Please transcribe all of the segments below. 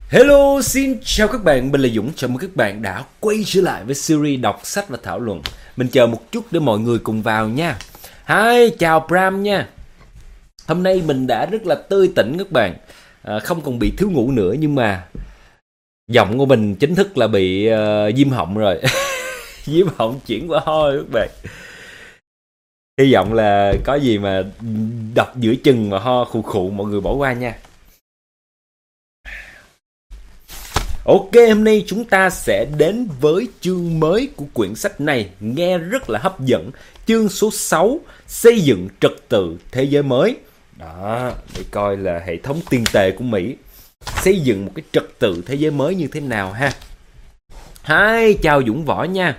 Hello, xin chào các bạn, mình là Dũng, chào mừng các bạn đã quay trở lại với series đọc sách và thảo luận. Mình chờ một chút để mọi người cùng vào nha. Hi, chào Pram nha. Hôm nay mình đã rất là tươi tỉnh các bạn, không còn bị thiếu ngủ nữa, nhưng mà giọng của mình chính thức là bị viêm họng rồi. Viêm họng chuyển qua ho các bạn. Hy vọng là có gì mà đọc giữa chừng mà ho khụ khụ mọi người bỏ qua nha. Ok, hôm nay chúng ta sẽ đến với chương mới của quyển sách này, nghe rất là hấp dẫn. Chương số 6, xây dựng trật tự thế giới mới. Đó, để coi là hệ thống tiền tệ của Mỹ xây dựng một cái trật tự thế giới mới như thế nào ha. Hi, chào Dũng Võ nha.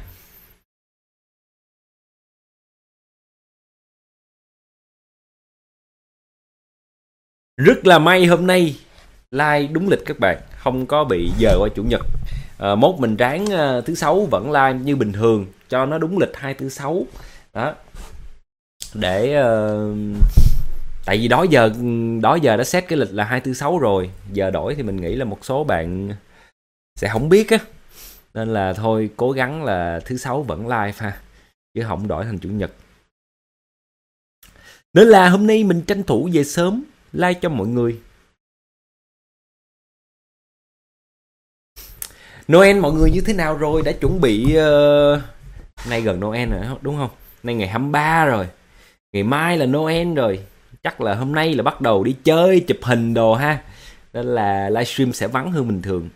Rất là may hôm nay like đúng lịch các bạn, không có bị dời qua chủ nhật. Mốt mình ráng thứ sáu vẫn like như bình thường cho nó đúng lịch 2 thứ 6 đó, để tại vì đó giờ đã set cái lịch là 2 thứ 6 rồi, giờ đổi thì mình nghĩ là một số bạn sẽ không biết á, nên là thôi cố gắng là thứ 6 vẫn live ha, chứ không đổi thành chủ nhật. Nên là hôm nay mình tranh thủ về sớm like cho mọi người. Noel mọi người như thế nào rồi? Đã chuẩn bị nay gần Noel rồi đúng không? Nay ngày 23 rồi. Ngày mai là Noel rồi. Chắc là hôm nay là bắt đầu đi chơi, chụp hình đồ ha. Nên là livestream sẽ vắng hơn bình thường.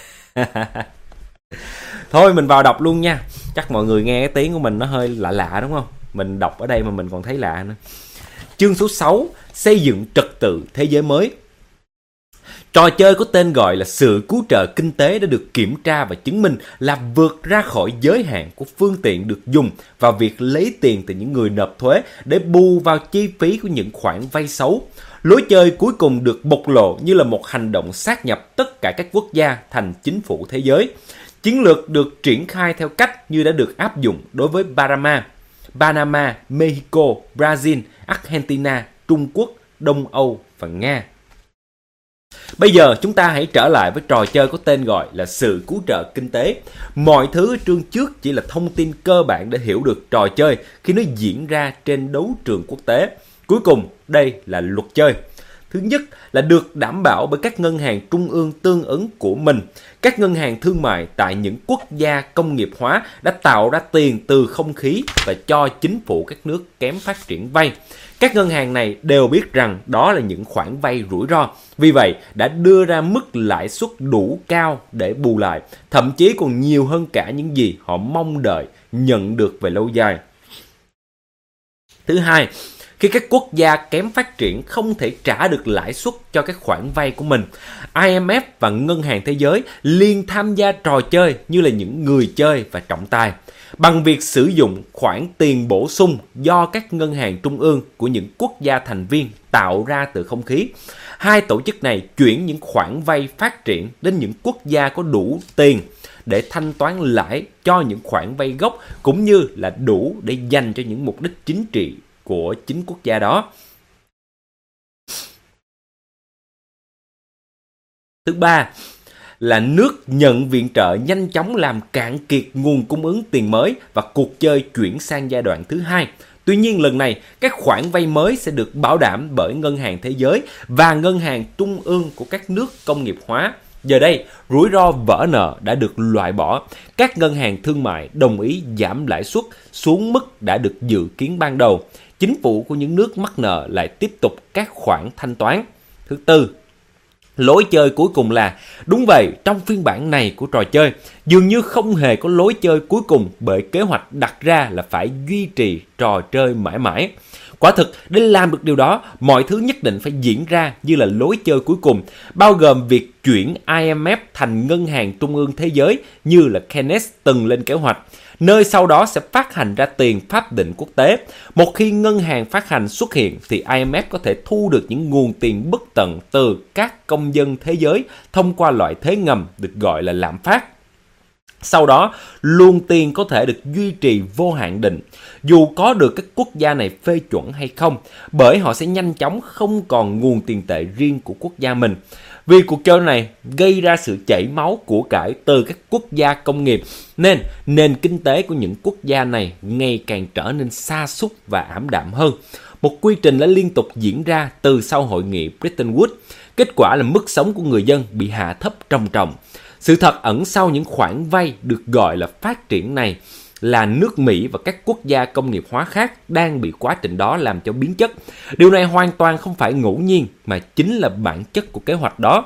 Thôi mình vào đọc luôn nha. Chắc mọi người nghe cái tiếng của mình nó hơi lạ lạ đúng không? Mình đọc ở đây mà mình còn thấy lạ nữa. Chương số 6, xây dựng trật tự thế giới mới. Trò chơi có tên gọi là sự cứu trợ kinh tế đã được kiểm tra và chứng minh là vượt ra khỏi giới hạn của phương tiện được dùng vào việc lấy tiền từ những người nộp thuế để bù vào chi phí của những khoản vay xấu. Lối chơi cuối cùng được bộc lộ như là một hành động sát nhập tất cả các quốc gia thành chính phủ thế giới. Chiến lược được triển khai theo cách như đã được áp dụng đối với Panama, Mexico, Brazil, Argentina, Trung Quốc, Đông Âu và Nga. Bây giờ chúng ta hãy trở lại với trò chơi có tên gọi là sự cứu trợ kinh tế. Mọi thứ ở chương trước chỉ là thông tin cơ bản để hiểu được trò chơi khi nó diễn ra trên đấu trường quốc tế. Cuối cùng, đây là luật chơi. Thứ nhất là được đảm bảo bởi các ngân hàng trung ương tương ứng của mình. Các ngân hàng thương mại tại những quốc gia công nghiệp hóa đã tạo ra tiền từ không khí và cho chính phủ các nước kém phát triển vay. Các ngân hàng này đều biết rằng đó là những khoản vay rủi ro, vì vậy đã đưa ra mức lãi suất đủ cao để bù lại, thậm chí còn nhiều hơn cả những gì họ mong đợi nhận được về lâu dài. Thứ hai, khi các quốc gia kém phát triển không thể trả được lãi suất cho các khoản vay của mình, IMF và Ngân hàng Thế giới liền tham gia trò chơi như là những người chơi và trọng tài. Bằng việc sử dụng khoản tiền bổ sung do các ngân hàng trung ương của những quốc gia thành viên tạo ra từ không khí, hai tổ chức này chuyển những khoản vay phát triển đến những quốc gia có đủ tiền để thanh toán lãi cho những khoản vay gốc, cũng như là đủ để dành cho những mục đích chính trị của chính quốc gia đó. Thứ ba là nước nhận viện trợ nhanh chóng làm cạn kiệt nguồn cung ứng tiền mới và cuộc chơi chuyển sang giai đoạn thứ hai. Tuy nhiên lần này, các khoản vay mới sẽ được bảo đảm bởi Ngân hàng Thế giới và Ngân hàng Trung ương của các nước công nghiệp hóa. Giờ đây, rủi ro vỡ nợ đã được loại bỏ. Các ngân hàng thương mại đồng ý giảm lãi suất xuống mức đã được dự kiến ban đầu. Chính phủ của những nước mắc nợ lại tiếp tục các khoản thanh toán. Thứ tư, lối chơi cuối cùng là, đúng vậy, trong phiên bản này của trò chơi, dường như không hề có lối chơi cuối cùng bởi kế hoạch đặt ra là phải duy trì trò chơi mãi mãi. Quả thực, để làm được điều đó, mọi thứ nhất định phải diễn ra như là lối chơi cuối cùng, bao gồm việc chuyển IMF thành Ngân hàng Trung ương Thế giới như là Keynes từng lên kế hoạch, nơi sau đó sẽ phát hành ra tiền pháp định quốc tế. Một khi ngân hàng phát hành xuất hiện thì IMF có thể thu được những nguồn tiền bất tận từ các công dân thế giới thông qua loại thuế ngầm được gọi là lạm phát. Sau đó, luồng tiền có thể được duy trì vô hạn định, dù có được các quốc gia này phê chuẩn hay không, bởi họ sẽ nhanh chóng không còn nguồn tiền tệ riêng của quốc gia mình. Vì cuộc chơi này gây ra sự chảy máu của cải từ các quốc gia công nghiệp, nên nền kinh tế của những quốc gia này ngày càng trở nên sa sút và ảm đạm hơn. Một quy trình đã liên tục diễn ra từ sau hội nghị Bretton Woods. Kết quả là mức sống của người dân bị hạ thấp trầm trọng. Sự thật ẩn sau những khoản vay được gọi là phát triển này là nước Mỹ và các quốc gia công nghiệp hóa khác đang bị quá trình đó làm cho biến chất. Điều này hoàn toàn không phải ngẫu nhiên mà chính là bản chất của kế hoạch đó.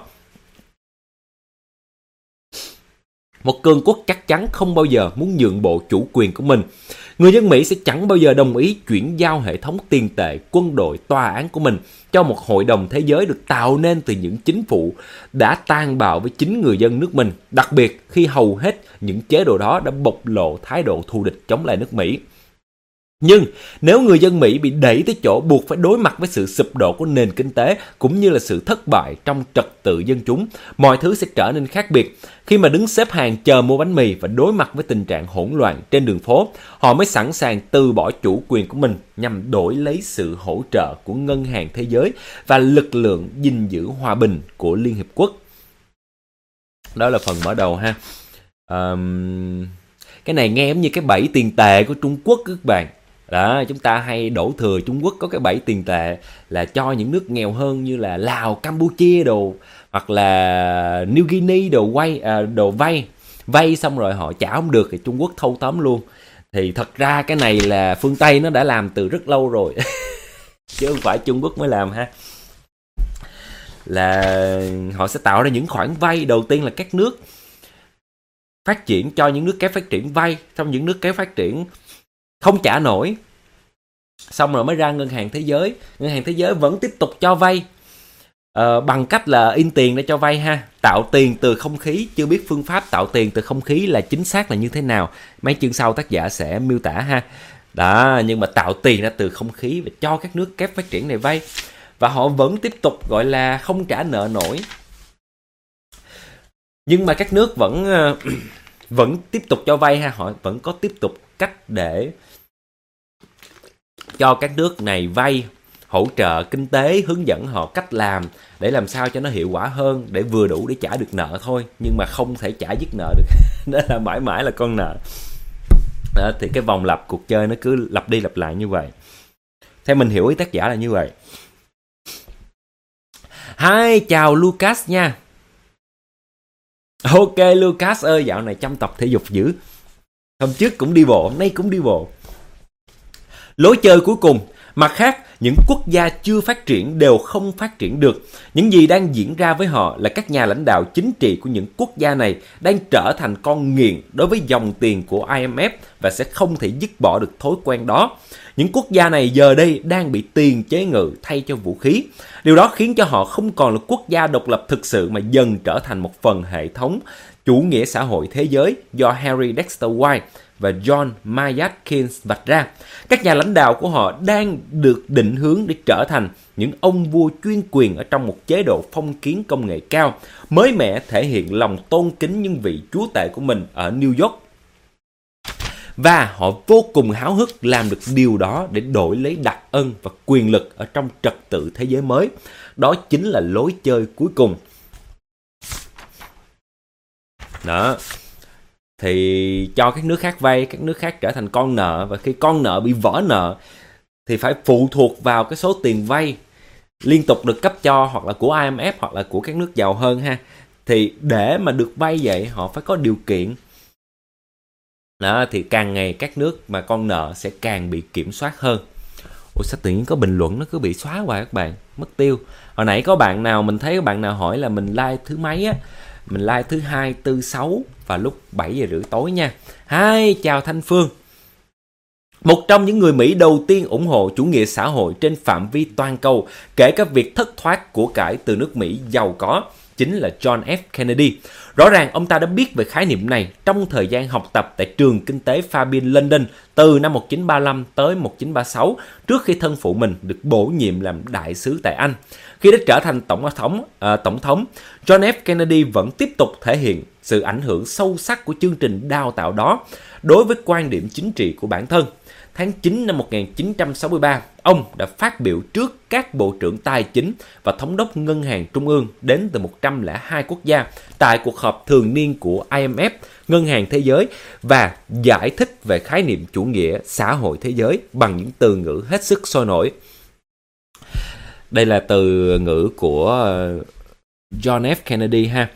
Một cường quốc chắc chắn không bao giờ muốn nhượng bộ chủ quyền của mình. Người dân Mỹ sẽ chẳng bao giờ đồng ý chuyển giao hệ thống tiền tệ, quân đội, tòa án của mình cho một hội đồng thế giới được tạo nên từ những chính phủ đã tàn bạo với chính người dân nước mình, đặc biệt khi hầu hết những chế độ đó đã bộc lộ thái độ thù địch chống lại nước Mỹ. Nhưng nếu người dân Mỹ bị đẩy tới chỗ buộc phải đối mặt với sự sụp đổ của nền kinh tế cũng như là sự thất bại trong trật tự dân chúng, mọi thứ sẽ trở nên khác biệt. Khi mà đứng xếp hàng chờ mua bánh mì và đối mặt với tình trạng hỗn loạn trên đường phố, họ mới sẵn sàng từ bỏ chủ quyền của mình nhằm đổi lấy sự hỗ trợ của Ngân hàng Thế giới và lực lượng gìn giữ hòa bình của Liên Hiệp Quốc. Đó là phần mở đầu ha. Cái này nghe giống như cái bẫy tiền tệ của Trung Quốc các bạn. Đó, chúng ta hay đổ thừa Trung Quốc có cái bẫy tiền tệ là cho những nước nghèo hơn như là Lào, Campuchia đồ, hoặc là New Guinea đồ vay xong rồi họ trả không được thì Trung Quốc thâu tóm luôn. Thì thật ra cái này là phương Tây nó đã làm từ rất lâu rồi chứ không phải Trung Quốc mới làm ha. Là họ sẽ tạo ra những khoản vay, đầu tiên là các nước phát triển cho những nước kém phát triển vay, xong những nước kém phát triển không trả nổi, xong rồi mới ra Ngân hàng Thế giới. Ngân hàng Thế giới vẫn tiếp tục cho vay bằng cách là in tiền để cho vay ha. Tạo tiền từ không khí, chưa biết phương pháp tạo tiền từ không khí là chính xác là như thế nào, mấy chương sau tác giả sẽ miêu tả ha. Đó, nhưng mà tạo tiền ra từ không khí và cho các nước kém phát triển này vay, và họ vẫn tiếp tục gọi là không trả nợ nổi. Nhưng mà các nước vẫn tiếp tục cho vay ha, họ vẫn có tiếp tục cách để cho các nước này vay, hỗ trợ kinh tế, hướng dẫn họ cách làm để làm sao cho nó hiệu quả hơn, để vừa đủ để trả được nợ thôi, nhưng mà không thể trả dứt nợ được. Đó là mãi mãi là con nợ. Đó, thì cái vòng lặp cuộc chơi nó cứ lặp đi lặp lại như vậy. Theo mình hiểu ý tác giả là như vậy. Hi, chào Lucas nha. Ok Lucas ơi, dạo này chăm tập thể dục dữ. Hôm trước cũng đi bộ, hôm nay cũng đi bộ. Lối chơi cuối cùng. Mặt khác, những quốc gia chưa phát triển đều không phát triển được. Những gì đang diễn ra với họ là các nhà lãnh đạo chính trị của những quốc gia này đang trở thành con nghiện đối với dòng tiền của IMF và sẽ không thể dứt bỏ được thói quen đó. Những quốc gia này giờ đây đang bị tiền chế ngự thay cho vũ khí. Điều đó khiến cho họ không còn là quốc gia độc lập thực sự mà dần trở thành một phần hệ thống chủ nghĩa xã hội thế giới do Harry Dexter White và John Maynard Keynes vạch ra. Các nhà lãnh đạo của họ đang được định hướng để trở thành những ông vua chuyên quyền ở trong một chế độ phong kiến công nghệ cao, mới mẻ thể hiện lòng tôn kính những vị chúa tể của mình ở New York. Và họ vô cùng háo hức làm được điều đó để đổi lấy đặc ân và quyền lực ở trong trật tự thế giới mới. Đó chính là lối chơi cuối cùng. Đó. Thì cho các nước khác vay, các nước khác trở thành con nợ, và khi con nợ bị vỡ nợ thì phải phụ thuộc vào cái số tiền vay liên tục được cấp cho, hoặc là của IMF hoặc là của các nước giàu hơn ha. Thì để mà được vay vậy họ phải có điều kiện. Đó, thì càng ngày các nước mà con nợ sẽ càng bị kiểm soát hơn. Ủa sao tự nhiên có bình luận nó cứ bị xóa hoài các bạn, mất tiêu. Hồi nãy có bạn nào, mình thấy có bạn nào hỏi là mình like thứ mấy á. Mình like thứ 2, 4, 6 và lúc 7 giờ rưỡi tối nha. Hi, chào Thanh Phương. Một trong những người Mỹ đầu tiên ủng hộ chủ nghĩa xã hội trên phạm vi toàn cầu, kể cả việc thất thoát của cải từ nước Mỹ giàu có, chính là John F. Kennedy. Rõ ràng ông ta đã biết về khái niệm này trong thời gian học tập tại trường kinh tế Fabian London từ năm 1935 tới 1936, trước khi thân phụ mình được bổ nhiệm làm đại sứ tại Anh. Khi đã trở thành tổng thống, John F. Kennedy vẫn tiếp tục thể hiện sự ảnh hưởng sâu sắc của chương trình đào tạo đó đối với quan điểm chính trị của bản thân. Tháng 9 năm 1963, ông đã phát biểu trước các bộ trưởng tài chính và thống đốc ngân hàng trung ương đến từ 102 quốc gia tại cuộc họp thường niên của IMF, Ngân hàng Thế giới, và giải thích về khái niệm chủ nghĩa xã hội thế giới bằng những từ ngữ hết sức sôi nổi. Đây là từ ngữ của John F. Kennedy ha.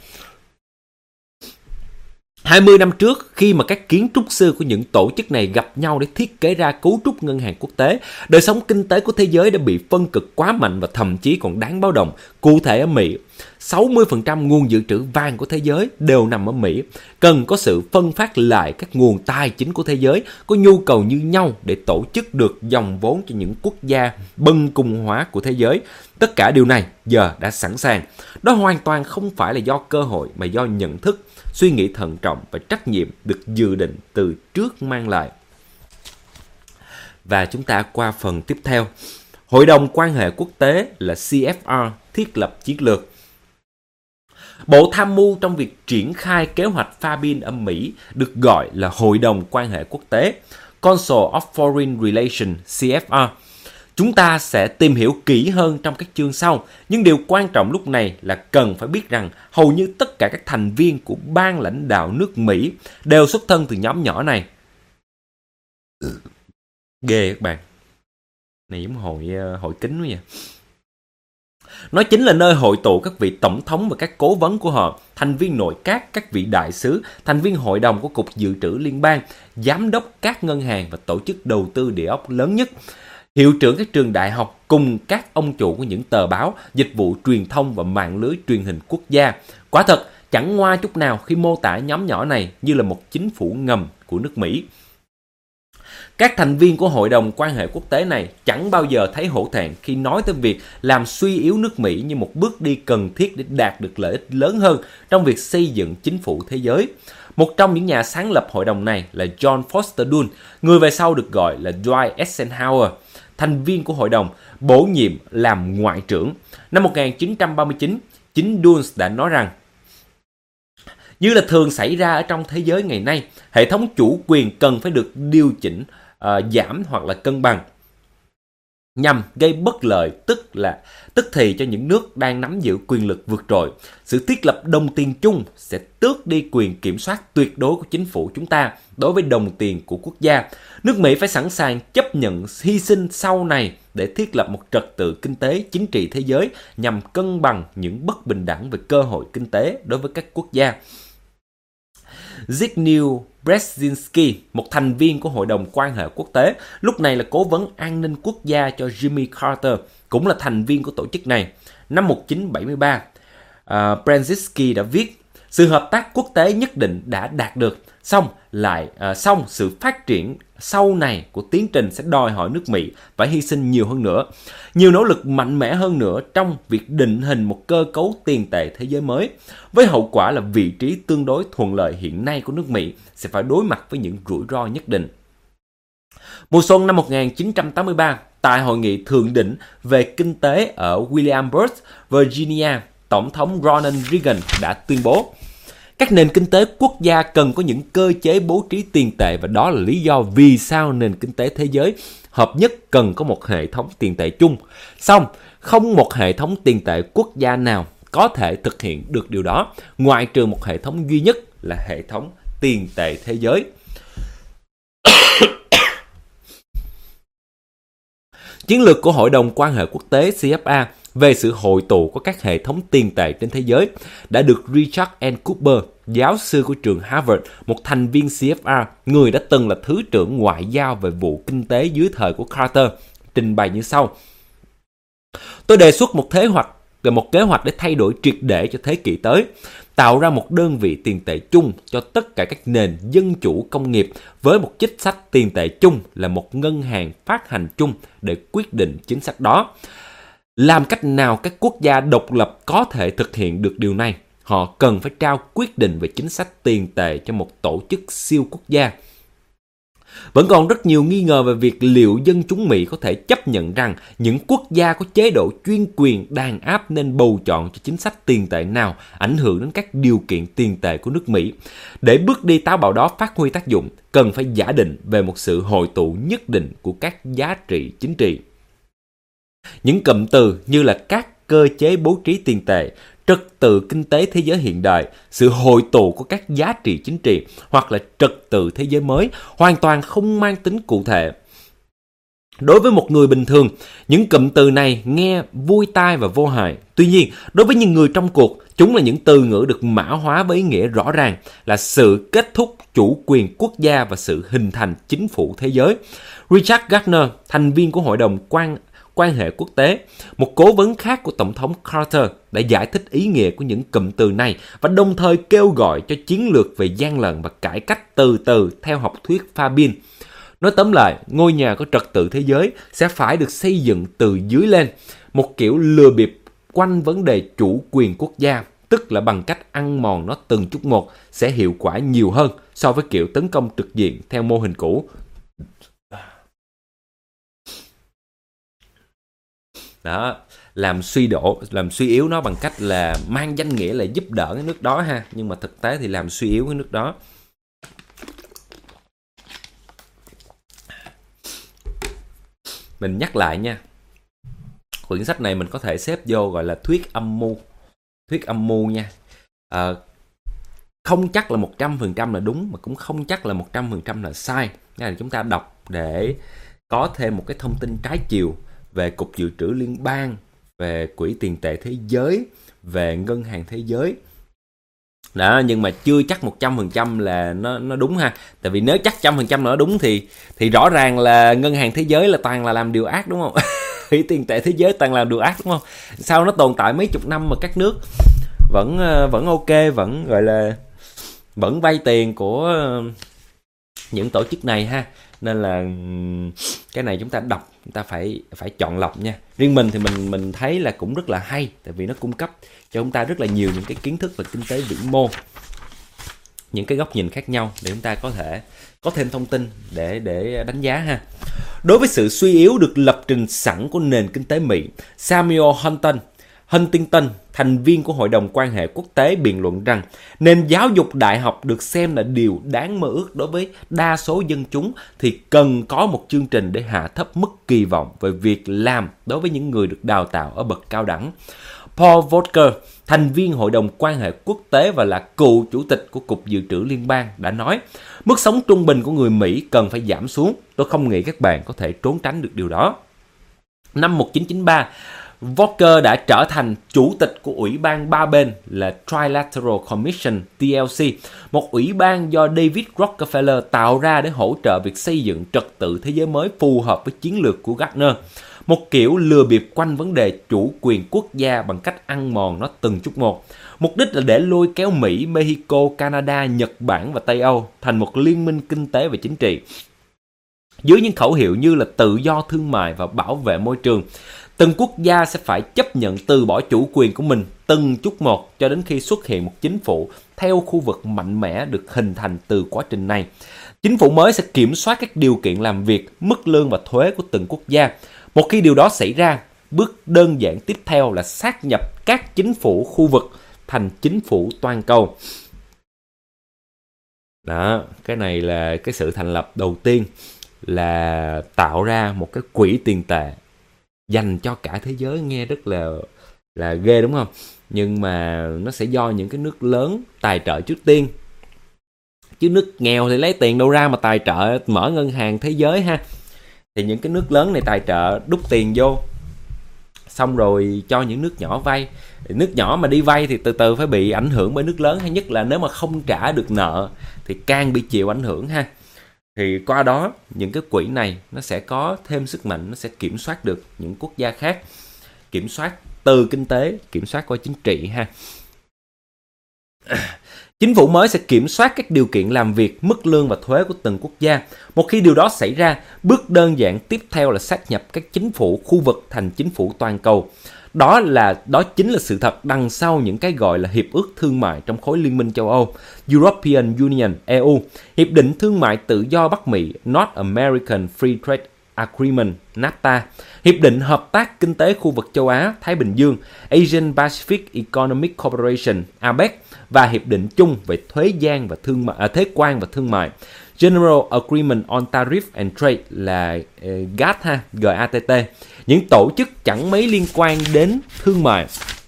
20 năm trước, khi mà các kiến trúc sư của những tổ chức này gặp nhau để thiết kế ra cấu trúc ngân hàng quốc tế, đời sống kinh tế của thế giới đã bị phân cực quá mạnh và thậm chí còn đáng báo động. Cụ thể ở Mỹ, 60% nguồn dự trữ vàng của thế giới đều nằm ở Mỹ. Cần có sự phân phát lại các nguồn tài chính của thế giới có nhu cầu như nhau để tổ chức được dòng vốn cho những quốc gia bần cùng hóa của thế giới. Tất cả điều này giờ đã sẵn sàng. Đó hoàn toàn không phải là do cơ hội mà do nhận thức, suy nghĩ thận trọng và trách nhiệm được dự định từ trước mang lại. Và chúng ta qua phần tiếp theo. Hội đồng quan hệ quốc tế là CFR thiết lập chiến lược. Bộ tham mưu trong việc triển khai kế hoạch Fabin ở Mỹ được gọi là Hội đồng quan hệ quốc tế, Council of Foreign Relations, CFR. Chúng ta sẽ tìm hiểu kỹ hơn trong các chương sau, nhưng điều quan trọng lúc này là cần phải biết rằng hầu như tất cả các thành viên của ban lãnh đạo nước Mỹ đều xuất thân từ nhóm nhỏ này. Ghê các bạn. Này giống hội kính quá vậy. Nó chính là nơi hội tụ các vị tổng thống và các cố vấn của họ, thành viên nội các, các vị đại sứ, thành viên hội đồng của Cục Dự trữ Liên bang, giám đốc các ngân hàng và tổ chức đầu tư địa ốc lớn nhất, hiệu trưởng các trường đại học cùng các ông chủ của những tờ báo, dịch vụ truyền thông và mạng lưới truyền hình quốc gia. Quả thật, chẳng ngoa chút nào khi mô tả nhóm nhỏ này như là một chính phủ ngầm của nước Mỹ. Các thành viên của Hội đồng quan hệ quốc tế này chẳng bao giờ thấy hổ thẹn khi nói tới việc làm suy yếu nước Mỹ như một bước đi cần thiết để đạt được lợi ích lớn hơn trong việc xây dựng chính phủ thế giới. Một trong những nhà sáng lập hội đồng này là John Foster Dulles, người về sau được gọi là Dwight Eisenhower, thành viên của hội đồng, bổ nhiệm làm ngoại trưởng. Năm 1939, chính Dulles đã nói rằng, như là thường xảy ra ở trong thế giới ngày nay, hệ thống chủ quyền cần phải được điều chỉnh, giảm hoặc là cân bằng, nhằm gây bất lợi tức thì cho những nước đang nắm giữ quyền lực vượt trội. Sự thiết lập đồng tiền chung sẽ tước đi quyền kiểm soát tuyệt đối của chính phủ chúng ta đối với đồng tiền của quốc gia. Nước Mỹ phải sẵn sàng chấp nhận hy sinh sau này để thiết lập một trật tự kinh tế chính trị thế giới nhằm cân bằng những bất bình đẳng về cơ hội kinh tế đối với các quốc gia. Zbigniew Brzezinski, một thành viên của Hội đồng quan hệ quốc tế, lúc này là cố vấn an ninh quốc gia cho Jimmy Carter, cũng là thành viên của tổ chức này. Năm 1973, Brzezinski đã viết, sự hợp tác quốc tế nhất định đã đạt được, song sự phát triển sau này của tiến trình sẽ đòi hỏi nước Mỹ phải hy sinh nhiều hơn nữa, nhiều nỗ lực mạnh mẽ hơn nữa trong việc định hình một cơ cấu tiền tệ thế giới mới, với hậu quả là vị trí tương đối thuận lợi hiện nay của nước Mỹ sẽ phải đối mặt với những rủi ro nhất định. Mùa xuân năm 1983, tại hội nghị thượng đỉnh về kinh tế ở Williamsburg, Virginia, Tổng thống Ronald Reagan đã tuyên bố, các nền kinh tế quốc gia cần có những cơ chế bố trí tiền tệ, và đó là lý do vì sao nền kinh tế thế giới hợp nhất cần có một hệ thống tiền tệ chung. Song, không một hệ thống tiền tệ quốc gia nào có thể thực hiện được điều đó, ngoại trừ một hệ thống duy nhất là hệ thống tiền tệ thế giới. Chiến lược của Hội đồng quan hệ quốc tế CFA về sự hội tụ của các hệ thống tiền tệ trên thế giới đã được Richard N. Cooper, giáo sư của trường Harvard, một thành viên CFR, người đã từng là Thứ trưởng Ngoại giao về vụ kinh tế dưới thời của Carter, trình bày như sau. Tôi đề xuất một kế hoạch để thay đổi triệt để cho thế kỷ tới, tạo ra một đơn vị tiền tệ chung cho tất cả các nền dân chủ công nghiệp với một chính sách tiền tệ chung là một ngân hàng phát hành chung để quyết định chính sách đó. Làm cách nào các quốc gia độc lập có thể thực hiện được điều này? Họ cần phải trao quyết định về chính sách tiền tệ cho một tổ chức siêu quốc gia. Vẫn còn rất nhiều nghi ngờ về việc liệu dân chúng Mỹ có thể chấp nhận rằng những quốc gia có chế độ chuyên quyền đàn áp nên bầu chọn cho chính sách tiền tệ nào ảnh hưởng đến các điều kiện tiền tệ của nước Mỹ. Để bước đi táo bạo đó phát huy tác dụng, cần phải giả định về một sự hội tụ nhất định của các giá trị chính trị. Những cụm từ như là các cơ chế bố trí tiền tệ, trật tự kinh tế thế giới hiện đại, sự hội tụ của các giá trị chính trị hoặc là trật tự thế giới mới hoàn toàn không mang tính cụ thể. Đối với một người bình thường, những cụm từ này nghe vui tai và vô hại. Tuy nhiên, đối với những người trong cuộc, chúng là những từ ngữ được mã hóa với ý nghĩa rõ ràng là sự kết thúc chủ quyền quốc gia và sự hình thành chính phủ thế giới. Richard Gardner, thành viên của Hội đồng quan hệ quốc tế, một cố vấn khác của Tổng thống Carter, đã giải thích ý nghĩa của những cụm từ này và đồng thời kêu gọi cho chiến lược về gian lận và cải cách từ từ theo học thuyết Fabin. Nói tóm lại, ngôi nhà có trật tự thế giới sẽ phải được xây dựng từ dưới lên, một kiểu lừa bịp quanh vấn đề chủ quyền quốc gia, tức là bằng cách ăn mòn nó từng chút một sẽ hiệu quả nhiều hơn so với kiểu tấn công trực diện theo mô hình cũ. Đó, làm suy yếu nó bằng cách là mang danh nghĩa là giúp đỡ cái nước đó ha, nhưng mà thực tế thì làm suy yếu cái nước đó. Mình nhắc lại nha, quyển sách này mình có thể xếp vô gọi là thuyết âm mưu nha. Không chắc là 100% là đúng, mà cũng không chắc là 100% là sai. Nên là chúng ta đọc để có thêm một cái thông tin trái chiều về Cục Dự trữ Liên bang, về Quỹ tiền tệ thế giới, về Ngân hàng Thế giới. Đó, nhưng mà chưa chắc 100% là nó đúng ha. Tại vì nếu chắc 100% nó đúng thì rõ ràng là Ngân hàng Thế giới là toàn là làm điều ác, đúng không? Quỹ tiền tệ thế giới toàn làm điều ác, đúng không? Sao nó tồn tại mấy chục năm mà các nước vẫn ok, vẫn gọi là vẫn vay tiền của những tổ chức này ha. Nên là cái này chúng ta đọc, chúng ta phải chọn lọc nha. Riêng mình thì mình thấy là cũng rất là hay, tại vì nó cung cấp cho chúng ta rất là nhiều những cái kiến thức về kinh tế vĩ mô, những cái góc nhìn khác nhau để chúng ta có thể có thêm thông tin để đánh giá ha. Đối với sự suy yếu được lập trình sẵn của nền kinh tế Mỹ, Samuel Huntington, thành viên của Hội đồng quan hệ quốc tế, biện luận rằng nền giáo dục đại học được xem là điều đáng mơ ước đối với đa số dân chúng thì cần có một chương trình để hạ thấp mức kỳ vọng về việc làm đối với những người được đào tạo ở bậc cao đẳng. Paul Volcker, thành viên Hội đồng quan hệ quốc tế và là cựu chủ tịch của Cục Dự trữ Liên bang, đã nói mức sống trung bình của người Mỹ cần phải giảm xuống. Tôi không nghĩ các bạn có thể trốn tránh được điều đó. Năm 1993, Volcker đã trở thành chủ tịch của Ủy ban ba bên là Trilateral Commission TLC, một ủy ban do David Rockefeller tạo ra để hỗ trợ việc xây dựng trật tự thế giới mới phù hợp với chiến lược của Gardner. Một kiểu lừa bịp quanh vấn đề chủ quyền quốc gia bằng cách ăn mòn nó từng chút một. Mục đích là để lôi kéo Mỹ, Mexico, Canada, Nhật Bản và Tây Âu thành một liên minh kinh tế và chính trị. Dưới những khẩu hiệu như là tự do thương mại và bảo vệ môi trường, từng quốc gia sẽ phải chấp nhận từ bỏ chủ quyền của mình từng chút một cho đến khi xuất hiện một chính phủ theo khu vực mạnh mẽ được hình thành từ quá trình này. Chính phủ mới sẽ kiểm soát các điều kiện làm việc, mức lương và thuế của từng quốc gia. Một khi điều đó xảy ra, bước đơn giản tiếp theo là sáp nhập các chính phủ khu vực thành chính phủ toàn cầu. Đó, cái này là cái sự thành lập đầu tiên, là tạo ra một cái quỹ tiền tệ dành cho cả thế giới. Nghe rất là ghê đúng không? Nhưng mà nó sẽ do những cái nước lớn tài trợ trước tiên, chứ nước nghèo thì lấy tiền đâu ra mà tài trợ, mở ngân hàng thế giới ha. Thì những cái nước lớn này tài trợ đút tiền vô, xong rồi cho những nước nhỏ vay. Nước nhỏ mà đi vay thì từ từ phải bị ảnh hưởng bởi nước lớn, hay nhất là nếu mà không trả được nợ thì càng bị chịu ảnh hưởng ha. Thì qua đó những cái quỹ này nó sẽ có thêm sức mạnh, nó sẽ kiểm soát được những quốc gia khác, kiểm soát từ kinh tế, kiểm soát qua chính trị ha. Chính phủ mới sẽ kiểm soát các điều kiện làm việc, mức lương và thuế của từng quốc gia. Một khi điều đó xảy ra, bước đơn giản tiếp theo là sáp nhập các chính phủ khu vực thành chính phủ toàn cầu. Đó chính là sự thật đằng sau những cái gọi là hiệp ước thương mại trong khối liên minh châu Âu, European Union, EU, Hiệp định Thương mại Tự do Bắc Mỹ, North American Free Trade Agreement, NAFTA, Hiệp định Hợp tác Kinh tế khu vực châu Á, Thái Bình Dương, Asian Pacific Economic Cooperation, APEC, và Hiệp định chung về thuế quan và thương mại, General Agreement on Tariff and Trade là GATT, những tổ chức chẳng mấy liên quan đến thương mại.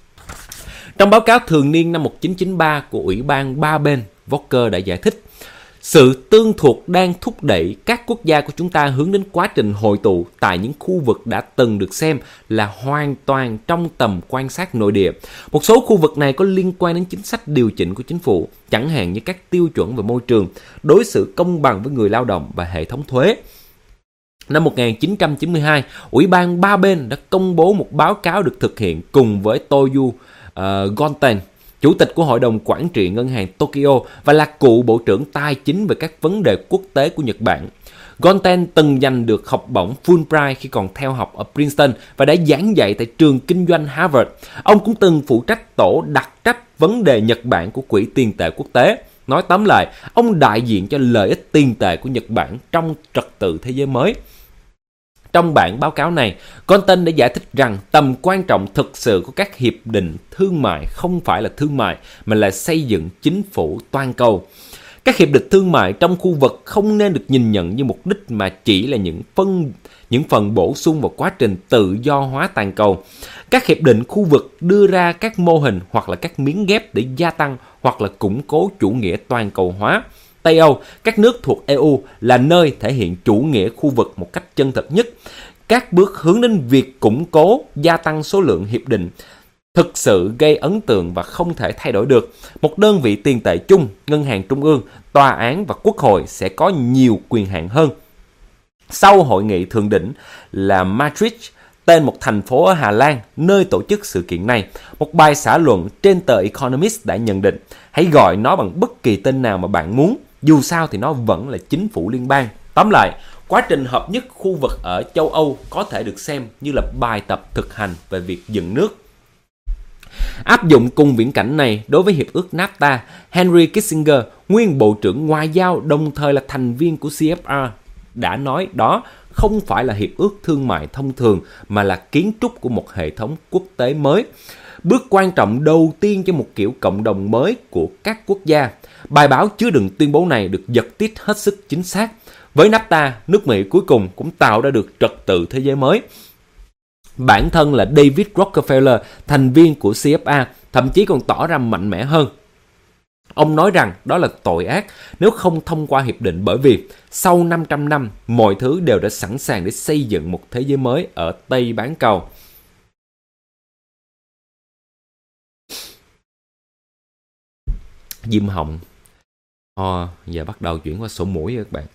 Trong báo cáo thường niên năm 1993 của Ủy ban ba bên, Volcker đã giải thích, sự tương thuộc đang thúc đẩy các quốc gia của chúng ta hướng đến quá trình hội tụ tại những khu vực đã từng được xem là hoàn toàn trong tầm quan sát nội địa. Một số khu vực này có liên quan đến chính sách điều chỉnh của chính phủ, chẳng hạn như các tiêu chuẩn về môi trường, đối xử công bằng với người lao động và hệ thống thuế. Năm 1992, Ủy ban ba bên đã công bố một báo cáo được thực hiện cùng với Toyo Gonten, Chủ tịch của Hội đồng Quản trị Ngân hàng Tokyo và là cựu Bộ trưởng Tài chính về các vấn đề quốc tế của Nhật Bản. Gonten từng giành được học bổng Fulbright khi còn theo học ở Princeton và đã giảng dạy tại trường kinh doanh Harvard. Ông cũng từng phụ trách tổ đặc trách vấn đề Nhật Bản của Quỹ tiền tệ quốc tế. Nói tóm lại, ông đại diện cho lợi ích tiền tệ của Nhật Bản trong trật tự thế giới mới. Trong bản báo cáo này, Gonten đã giải thích rằng tầm quan trọng thực sự của các hiệp định thương mại không phải là thương mại mà là xây dựng chính phủ toàn cầu. Các hiệp định thương mại trong khu vực không nên được nhìn nhận như mục đích mà chỉ là những phần bổ sung vào quá trình tự do hóa toàn cầu. Các hiệp định khu vực đưa ra các mô hình hoặc là các miếng ghép để gia tăng hoặc là củng cố chủ nghĩa toàn cầu hóa. Tây Âu, các nước thuộc EU là nơi thể hiện chủ nghĩa khu vực một cách chân thật nhất. Các bước hướng đến việc củng cố, gia tăng số lượng hiệp định thực sự gây ấn tượng và không thể thay đổi được. Một đơn vị tiền tệ chung, ngân hàng trung ương, tòa án và quốc hội sẽ có nhiều quyền hạn hơn. Sau hội nghị thượng đỉnh là Maastricht, tên một thành phố ở Hà Lan, nơi tổ chức sự kiện này, một bài xã luận trên tờ Economist đã nhận định, hãy gọi nó bằng bất kỳ tên nào mà bạn muốn, dù sao thì nó vẫn là chính phủ liên bang. Tóm lại, quá trình hợp nhất khu vực ở châu Âu có thể được xem như là bài tập thực hành về việc dựng nước. Áp dụng cùng viễn cảnh này đối với Hiệp ước NAFTA, Henry Kissinger, nguyên Bộ trưởng Ngoại giao đồng thời là thành viên của CFR, đã nói đó không phải là hiệp ước thương mại thông thường mà là kiến trúc của một hệ thống quốc tế mới. Bước quan trọng đầu tiên cho một kiểu cộng đồng mới của các quốc gia. Bài báo chứa đựng tuyên bố này được giật tít hết sức chính xác. Với NAFTA, nước Mỹ cuối cùng cũng tạo ra được trật tự thế giới mới. Bản thân là David Rockefeller, thành viên của CFA, thậm chí còn tỏ ra mạnh mẽ hơn. Ông nói rằng đó là tội ác nếu không thông qua hiệp định bởi vì sau 500 năm, mọi thứ đều đã sẵn sàng để xây dựng một thế giới mới ở Tây bán cầu. Diêm họng. Giờ bắt đầu chuyển qua sổ mũi rồi các bạn.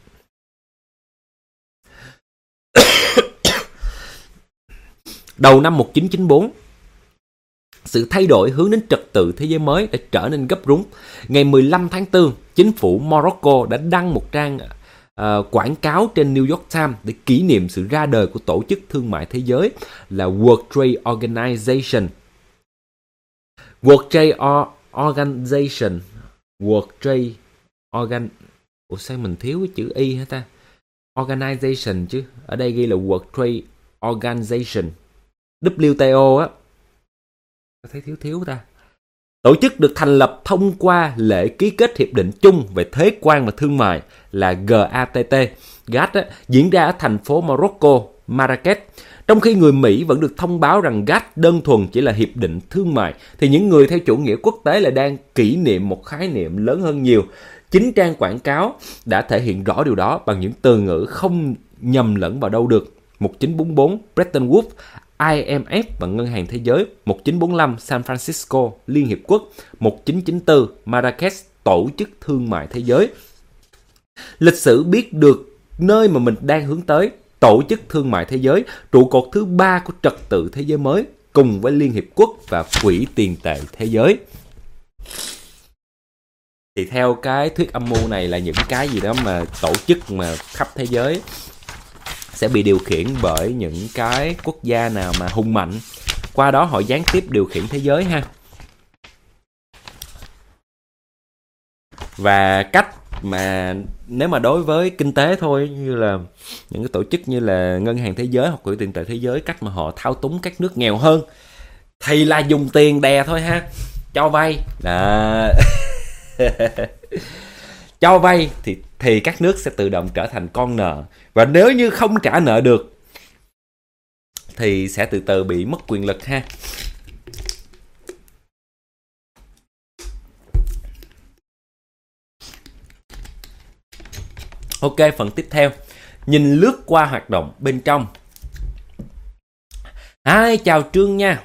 Đầu năm 1994, sự thay đổi hướng đến trật tự thế giới mới đã trở nên gấp rút. Ngày 15 tháng 4, chính phủ Morocco đã đăng một trang quảng cáo trên New York Times để kỷ niệm sự ra đời của Tổ chức Thương mại Thế giới là World Trade Organization. Ủa sao mình thiếu cái chữ Y hả ta? Organization chứ. Ở đây ghi là World Trade Organization. WTO á. Thấy thiếu ta. Tổ chức được thành lập thông qua lễ ký kết hiệp định chung về thuế quan và thương mại là GATT diễn ra ở thành phố Morocco, Marrakech. Trong khi người Mỹ vẫn được thông báo rằng GATT đơn thuần chỉ là hiệp định thương mại, thì những người theo chủ nghĩa quốc tế lại đang kỷ niệm một khái niệm lớn hơn nhiều. Chính trang quảng cáo đã thể hiện rõ điều đó bằng những từ ngữ không nhầm lẫn vào đâu được. 1944 Bretton Woods, IMF và Ngân hàng Thế giới, 1945 San Francisco, Liên Hiệp Quốc, 1994 Marrakech, Tổ chức Thương mại Thế giới. Lịch sử biết được nơi mà mình đang hướng tới, Tổ chức Thương mại Thế giới, trụ cột thứ 3 của trật tự thế giới mới, cùng với Liên Hiệp Quốc và Quỹ tiền tệ thế giới. Thì theo cái thuyết âm mưu này là những cái gì đó mà tổ chức mà khắp thế giới sẽ bị điều khiển bởi những cái quốc gia nào mà hùng mạnh, Qua đó họ gián tiếp điều khiển thế giới ha. Và cách mà nếu mà đối với kinh tế thôi, như là những cái tổ chức như là Ngân hàng Thế giới hoặc Quỹ tiền tệ thế giới, cách mà họ thao túng các nước nghèo hơn thì là dùng tiền đè thôi ha, cho vay. Cho vay thì các nước sẽ tự động trở thành con nợ, và nếu như không trả nợ được thì sẽ từ từ bị mất quyền lực ha. Ok, phần tiếp theo, nhìn lướt qua hoạt động bên trong. Chào Trương nha.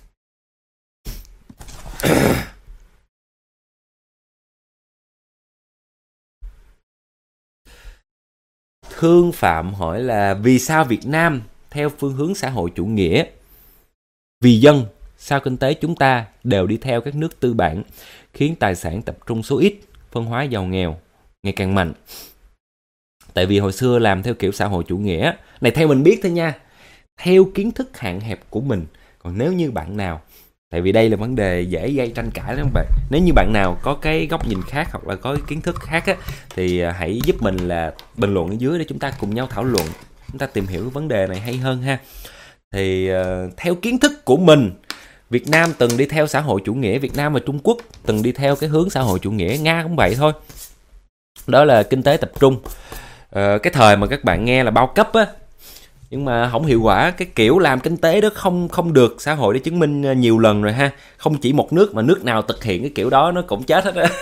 Thương Phạm hỏi là vì sao Việt Nam theo phương hướng xã hội chủ nghĩa vì dân, sao kinh tế chúng ta đều đi theo các nước tư bản, khiến tài sản tập trung số ít, phân hóa giàu nghèo ngày càng mạnh. Tại vì hồi xưa làm theo kiểu xã hội chủ nghĩa này, theo mình biết thôi nha, theo kiến thức hạn hẹp của mình. Còn nếu như bạn nào, tại vì đây là vấn đề dễ gây tranh cãi lắm bạn, nếu như bạn nào có cái góc nhìn khác hoặc là có cái kiến thức khác á, thì hãy giúp mình là bình luận ở dưới để chúng ta cùng nhau thảo luận, chúng ta tìm hiểu vấn đề này hay hơn ha. Thì theo kiến thức của mình, Việt Nam từng đi theo xã hội chủ nghĩa, Việt Nam và Trung Quốc từng đi theo cái hướng xã hội chủ nghĩa, Nga cũng vậy thôi. Đó là kinh tế tập trung. Cái thời mà các bạn nghe là bao cấp á, nhưng mà không hiệu quả. Cái kiểu làm kinh tế đó không được, xã hội đã chứng minh nhiều lần rồi ha. Không chỉ một nước mà nước nào thực hiện cái kiểu đó nó cũng chết hết á.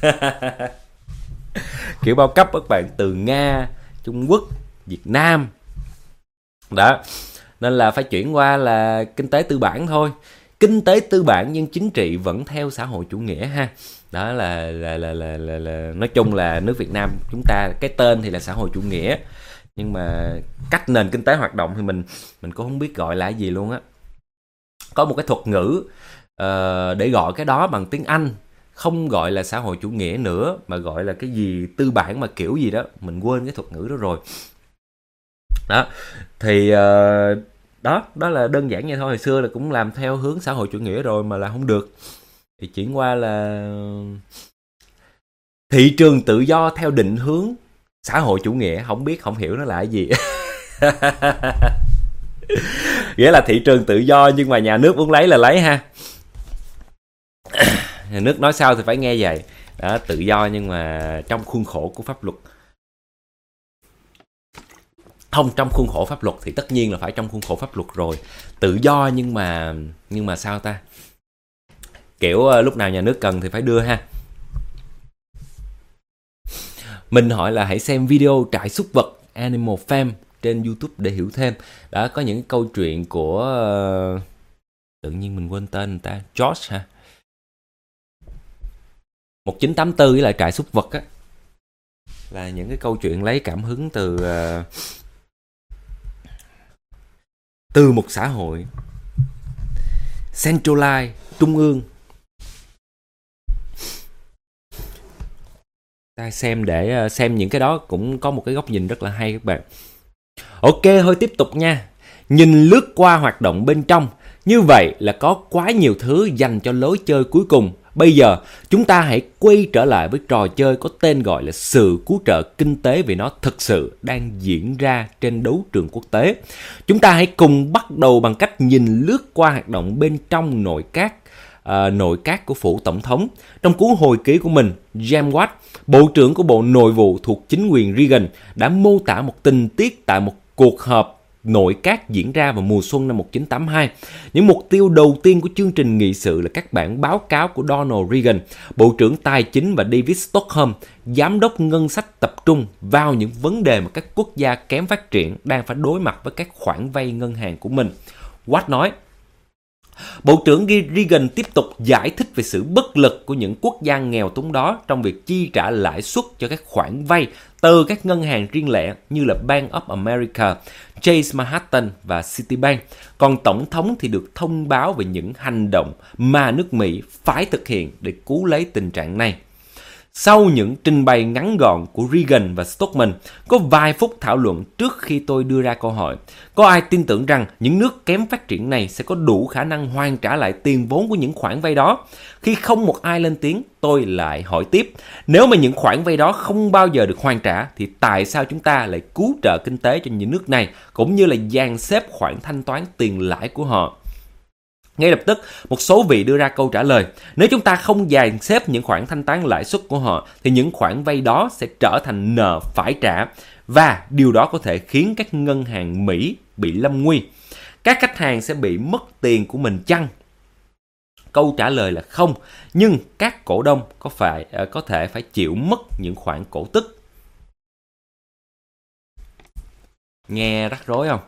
Kiểu bao cấp các bạn, từ Nga, Trung Quốc, Việt Nam đó, nên là phải chuyển qua là kinh tế tư bản thôi. Kinh tế tư bản nhưng chính trị vẫn theo xã hội chủ nghĩa ha. Đó là nói chung là nước Việt Nam chúng ta, cái tên thì là xã hội chủ nghĩa, nhưng mà cách nền kinh tế hoạt động thì mình cũng không biết gọi là gì luôn á. Có một cái thuật ngữ để gọi cái đó bằng tiếng Anh, không gọi là xã hội chủ nghĩa nữa mà gọi là cái gì tư bản mà kiểu gì đó, mình quên cái thuật ngữ đó rồi. Đó thì đó là đơn giản vậy thôi. Hồi xưa là cũng làm theo hướng xã hội chủ nghĩa rồi mà là không được, thì chuyển qua là thị trường tự do theo định hướng xã hội chủ nghĩa. Không biết, không hiểu nó là cái gì. Nghĩa là thị trường tự do nhưng mà nhà nước muốn lấy là lấy ha. Nhà nước nói sao thì phải nghe vậy. Đó, tự do nhưng mà trong khuôn khổ của pháp luật. Không, trong khuôn khổ pháp luật thì tất nhiên là phải trong khuôn khổ pháp luật rồi. Tự do nhưng mà sao ta? Kiểu lúc nào nhà nước cần thì phải đưa ha. Mình hỏi là hãy xem video trại súc vật Animal Farm trên YouTube để hiểu thêm. Đó, có những câu chuyện của tự nhiên mình quên tên người ta, George ha. 1984 với lại trại súc vật á, là những cái câu chuyện lấy cảm hứng từ một xã hội centralized, trung ương. Ta xem để xem những cái đó cũng có một cái góc nhìn rất là hay các bạn. Ok, thôi tiếp tục nha. Nhìn lướt qua hoạt động bên trong, như vậy là có quá nhiều thứ dành cho lối chơi cuối cùng. Bây giờ, chúng ta hãy quay trở lại với trò chơi có tên gọi là sự cứu trợ kinh tế, vì nó thực sự đang diễn ra trên đấu trường quốc tế. Chúng ta hãy cùng bắt đầu bằng cách nhìn lướt qua hoạt động bên trong nội các của phủ tổng thống. Trong cuốn hồi ký của mình, James Watt, Bộ trưởng của Bộ Nội vụ thuộc chính quyền Reagan, đã mô tả một tình tiết tại một cuộc họp nội các diễn ra vào mùa xuân năm 1982. Những mục tiêu đầu tiên của chương trình nghị sự là các bản báo cáo của Donald Reagan, Bộ trưởng Tài chính, và David Stockholm, Giám đốc ngân sách, tập trung vào những vấn đề mà các quốc gia kém phát triển đang phải đối mặt với các khoản vay ngân hàng của mình. Watt nói, Bộ trưởng Reagan tiếp tục giải thích về sự bất lực của những quốc gia nghèo túng đó trong việc chi trả lãi suất cho các khoản vay từ các ngân hàng riêng lẻ như là Bank of America, Chase Manhattan và Citibank. Còn Tổng thống thì được thông báo về những hành động mà nước Mỹ phải thực hiện để cứu lấy tình trạng này. Sau những trình bày ngắn gọn của Reagan và Stockman, có vài phút thảo luận trước khi tôi đưa ra câu hỏi. Có ai tin tưởng rằng những nước kém phát triển này sẽ có đủ khả năng hoàn trả lại tiền vốn của những khoản vay đó? Khi không một ai lên tiếng, tôi lại hỏi tiếp. Nếu mà những khoản vay đó không bao giờ được hoàn trả, thì tại sao chúng ta lại cứu trợ kinh tế cho những nước này, cũng như là dàn xếp khoản thanh toán tiền lãi của họ? Ngay lập tức, một số vị đưa ra câu trả lời. Nếu chúng ta không dàn xếp những khoản thanh toán lãi suất của họ, thì những khoản vay đó sẽ trở thành nợ phải trả. Và điều đó có thể khiến các ngân hàng Mỹ bị lâm nguy. Các khách hàng sẽ bị mất tiền của mình chăng? Câu trả lời là không. Nhưng các cổ đông có thể phải chịu mất những khoản cổ tức. Nghe rắc rối không?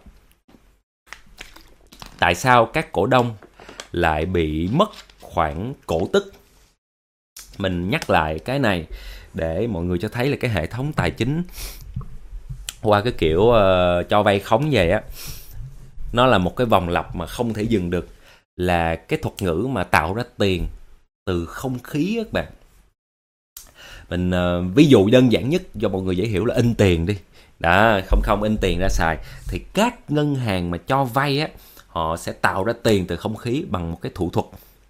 Tại sao các cổ đông lại bị mất khoản cổ tức? Mình nhắc lại cái này để mọi người cho thấy là cái hệ thống tài chính qua cái kiểu cho vay khống vậy á, nó là một cái vòng lặp mà không thể dừng được. Là cái thuật ngữ mà tạo ra tiền từ không khí các bạn. Mình ví dụ đơn giản nhất cho mọi người dễ hiểu là in tiền đi. Đó, không in tiền ra xài. Thì các ngân hàng mà cho vay á, họ sẽ tạo ra tiền từ không khí bằng một cái thủ thuật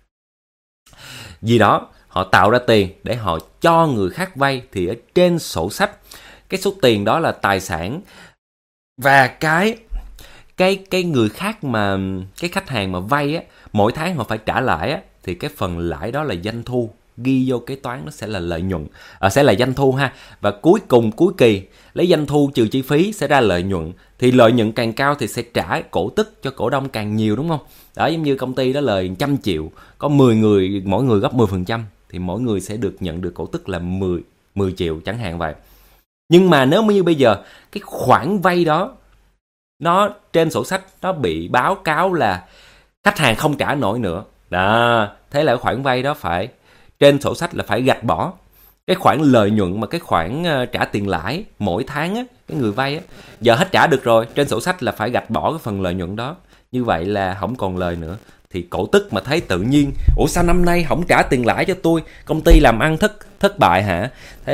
gì đó. Họ tạo ra tiền để họ cho người khác vay, thì ở trên sổ sách cái số tiền đó là tài sản, và cái người khác mà cái khách hàng mà vay á, mỗi tháng họ phải trả lãi á, thì cái phần lãi đó là doanh thu, ghi vô kế toán nó sẽ là lợi nhuận, sẽ là doanh thu ha. Và cuối kỳ lấy doanh thu trừ chi phí sẽ ra lợi nhuận. Thì lợi nhuận càng cao thì sẽ trả cổ tức cho cổ đông càng nhiều, đúng không? Đó, giống như công ty đó lời 100 triệu, có 10 người, mỗi người góp 10%, thì mỗi người sẽ nhận được cổ tức là 10 triệu chẳng hạn vậy. Nhưng mà nếu như bây giờ cái khoản vay đó, nó trên sổ sách nó bị báo cáo là khách hàng không trả nổi nữa. Đó, thế là khoản vay đó phải trên sổ sách là phải gạch bỏ. Cái khoản lợi nhuận mà cái khoản trả tiền lãi mỗi tháng á, cái người vay á, giờ hết trả được rồi, trên sổ sách là phải gạch bỏ cái phần lợi nhuận đó. Như vậy là không còn lời nữa. Thì cổ tức mà thấy tự nhiên, ủa sao năm nay không trả tiền lãi cho tôi, công ty làm ăn thất bại hả?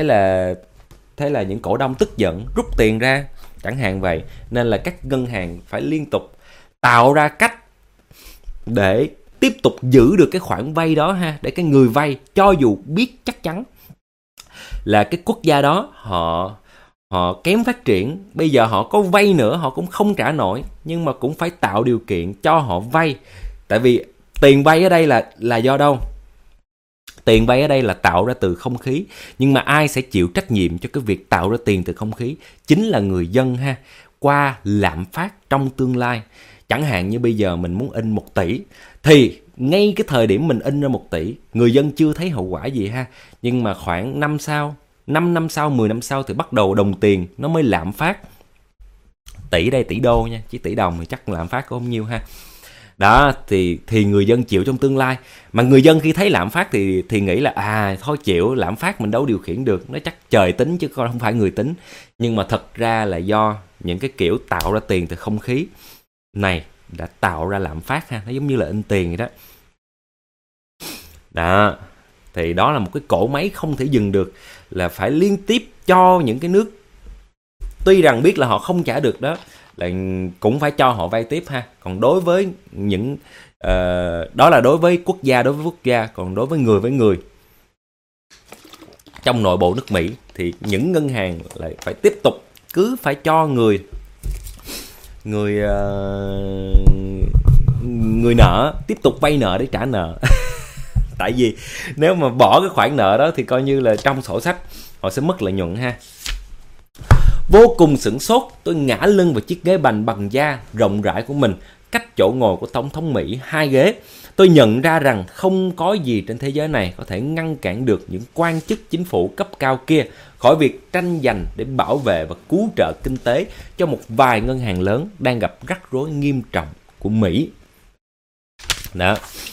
Thế là những cổ đông tức giận rút tiền ra chẳng hạn vậy. Nên là các ngân hàng phải liên tục tạo ra cách để tiếp tục giữ được cái khoản vay đó ha, để cái người vay cho dù biết chắc chắn là cái quốc gia đó họ kém phát triển, bây giờ họ có vay nữa họ cũng không trả nổi, nhưng mà cũng phải tạo điều kiện cho họ vay. Tại vì tiền vay ở đây là do đâu? Tiền vay ở đây là tạo ra từ không khí, nhưng mà ai sẽ chịu trách nhiệm cho cái việc tạo ra tiền từ không khí? Chính là người dân ha, qua lạm phát trong tương lai. Chẳng hạn như bây giờ mình muốn in 1 tỷ, thì ngay cái thời điểm mình in ra 1 tỷ, người dân chưa thấy hậu quả gì ha. Nhưng mà khoảng 5 năm sau, 10 năm sau thì bắt đầu đồng tiền nó mới lạm phát. Tỷ đây tỷ đô nha, chứ tỷ đồng thì chắc lạm phát có không nhiêu ha. Đó, thì người dân chịu trong tương lai. Mà người dân khi thấy lạm phát thì nghĩ là thôi chịu, lạm phát mình đâu điều khiển được, nó chắc trời tính chứ không phải người tính. Nhưng mà thật ra là do những cái kiểu tạo ra tiền từ không khí này đã tạo ra lạm phát ha. Nó giống như là in tiền vậy đó. Đó, thì đó là một cái cỗ máy không thể dừng được, là phải liên tiếp cho những cái nước tuy rằng biết là họ không trả được đó, là cũng phải cho họ vay tiếp ha. Còn đối với những đó là đối với quốc gia, còn đối với người trong nội bộ nước Mỹ thì những ngân hàng lại phải tiếp tục cứ phải cho người nợ tiếp tục vay nợ để trả nợ. Tại vì nếu mà bỏ cái khoản nợ đó thì coi như là trong sổ sách họ sẽ mất lợi nhuận ha. Vô cùng sửng sốt, tôi ngã lưng vào chiếc ghế bành bằng da rộng rãi của mình, cách chỗ ngồi của Tổng thống Mỹ 2 ghế. Tôi nhận ra rằng không có gì trên thế giới này có thể ngăn cản được những quan chức chính phủ cấp cao kia khỏi việc tranh giành để bảo vệ và cứu trợ kinh tế cho một vài ngân hàng lớn đang gặp rắc rối nghiêm trọng của Mỹ. Đó.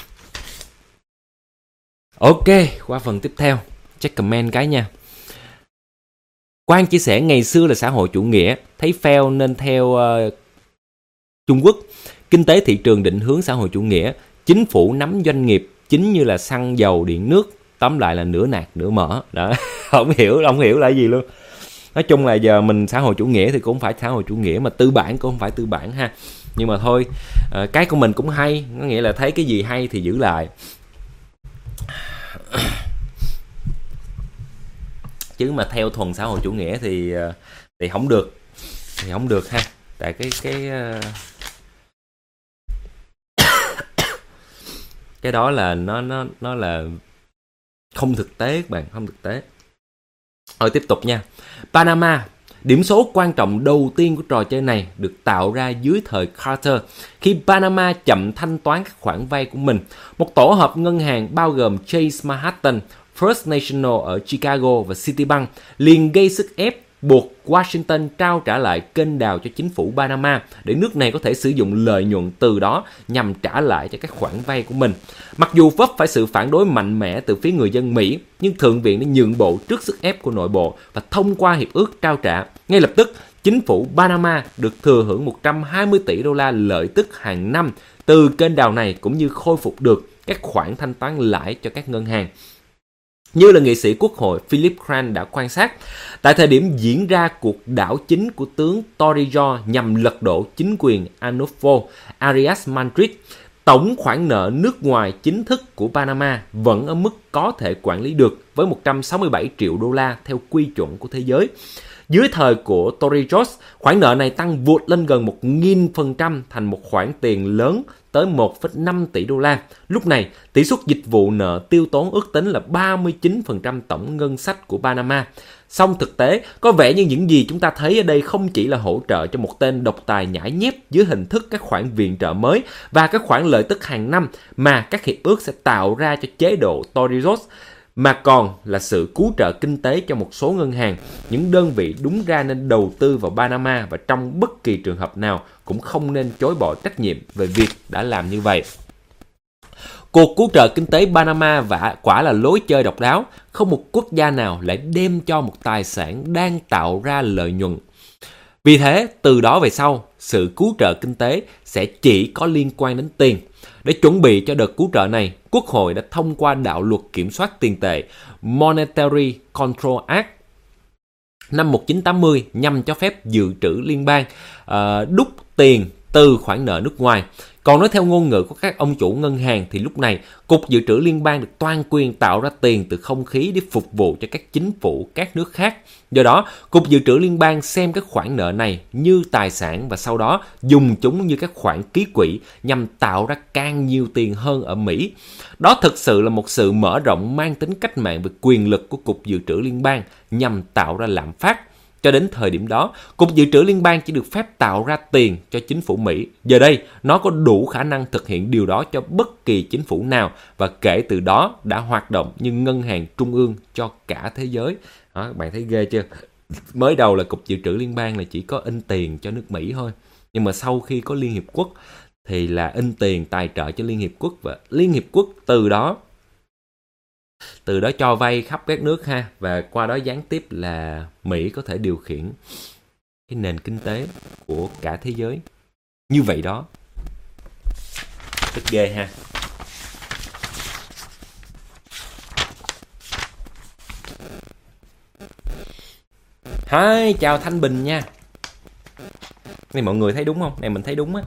Ok, qua phần tiếp theo. Check comment cái nha. Quang chia sẻ ngày xưa là xã hội chủ nghĩa, thấy fail nên theo Trung Quốc. Kinh tế thị trường định hướng xã hội chủ nghĩa, chính phủ nắm doanh nghiệp chính như là xăng dầu điện nước Tóm lại là nửa nạc nửa mỡ đó. Không hiểu là gì luôn. Nói chung là giờ mình xã hội chủ nghĩa thì cũng không phải xã hội chủ nghĩa, mà tư bản cũng không phải tư bản ha. Nhưng mà thôi, cái của mình cũng hay, có nghĩa là thấy cái gì hay thì giữ lại. Chứ mà theo thuần xã hội chủ nghĩa thì không được. Thì không được ha. Tại cái đó là nó là không thực tế các bạn, không thực tế. Rồi tiếp tục nha. Panama, điểm số quan trọng đầu tiên của trò chơi này được tạo ra dưới thời Carter, khi Panama chậm thanh toán các khoản vay của mình. Một tổ hợp ngân hàng bao gồm Chase Manhattan, First National ở Chicago và Citibank liền gây sức ép buộc Washington trao trả lại kênh đào cho chính phủ Panama để nước này có thể sử dụng lợi nhuận từ đó nhằm trả lại cho các khoản vay của mình. Mặc dù vấp phải sự phản đối mạnh mẽ từ phía người dân Mỹ, nhưng Thượng viện đã nhượng bộ trước sức ép của nội bộ và thông qua hiệp ước trao trả. Ngay lập tức, chính phủ Panama được thừa hưởng 120 tỷ đô la lợi tức hàng năm từ kênh đào này, cũng như khôi phục được các khoản thanh toán lãi cho các ngân hàng. Như là nghị sĩ quốc hội Philip Crane đã quan sát, tại thời điểm diễn ra cuộc đảo chính của tướng Torrijos nhằm lật đổ chính quyền Arnulfo Arias Madrid, tổng khoản nợ nước ngoài chính thức của Panama vẫn ở mức có thể quản lý được với 167 triệu đô la theo quy chuẩn của thế giới. Dưới thời của Torrijos, khoản nợ này tăng vụt lên gần 1.000% thành một khoản tiền lớn tới 1,5 tỷ đô la. Lúc này, tỷ suất dịch vụ nợ tiêu tốn ước tính là 39% tổng ngân sách của Panama. Song thực tế, có vẻ như những gì chúng ta thấy ở đây không chỉ là hỗ trợ cho một tên độc tài nhãi nhép dưới hình thức các khoản viện trợ mới và các khoản lợi tức hàng năm mà các hiệp ước sẽ tạo ra cho chế độ Torrijos, mà còn là sự cứu trợ kinh tế cho một số ngân hàng. Những đơn vị đúng ra nên đầu tư vào Panama và trong bất kỳ trường hợp nào cũng không nên chối bỏ trách nhiệm về việc đã làm như vậy. Cuộc cứu trợ kinh tế Panama quả là lối chơi độc đáo. Không một quốc gia nào lại đem cho một tài sản đang tạo ra lợi nhuận. Vì thế, từ đó về sau, sự cứu trợ kinh tế sẽ chỉ có liên quan đến tiền. Để chuẩn bị cho đợt cứu trợ này, Quốc hội đã thông qua đạo luật kiểm soát tiền tệ Monetary Control Act năm 1980 nhằm cho phép dự trữ liên bang đúc tiền từ khoản nợ nước ngoài. Còn nói theo ngôn ngữ của các ông chủ ngân hàng thì lúc này, Cục Dự trữ Liên bang được toàn quyền tạo ra tiền từ không khí để phục vụ cho các chính phủ các nước khác. Do đó, Cục Dự trữ Liên bang xem các khoản nợ này như tài sản và sau đó dùng chúng như các khoản ký quỹ nhằm tạo ra càng nhiều tiền hơn ở Mỹ. Đó thực sự là một sự mở rộng mang tính cách mạng về quyền lực của Cục Dự trữ Liên bang nhằm tạo ra lạm phát. Cho đến thời điểm đó, Cục Dự trữ Liên bang chỉ được phép tạo ra tiền cho chính phủ Mỹ. Giờ đây, nó có đủ khả năng thực hiện điều đó cho bất kỳ chính phủ nào và kể từ đó đã hoạt động như ngân hàng trung ương cho cả thế giới. Đó, các bạn thấy ghê chưa? Mới đầu là Cục Dự trữ Liên bang là chỉ có in tiền cho nước Mỹ thôi. Nhưng mà sau khi có Liên Hiệp Quốc thì là in tiền tài trợ cho Liên Hiệp Quốc, và Liên Hiệp Quốc từ đó cho vay khắp các nước ha, và qua đó gián tiếp là Mỹ có thể điều khiển cái nền kinh tế của cả thế giới như vậy đó. Rất ghê ha. Hi, chào Thanh Bình nha. Này mọi người thấy đúng không? Này mình thấy đúng á.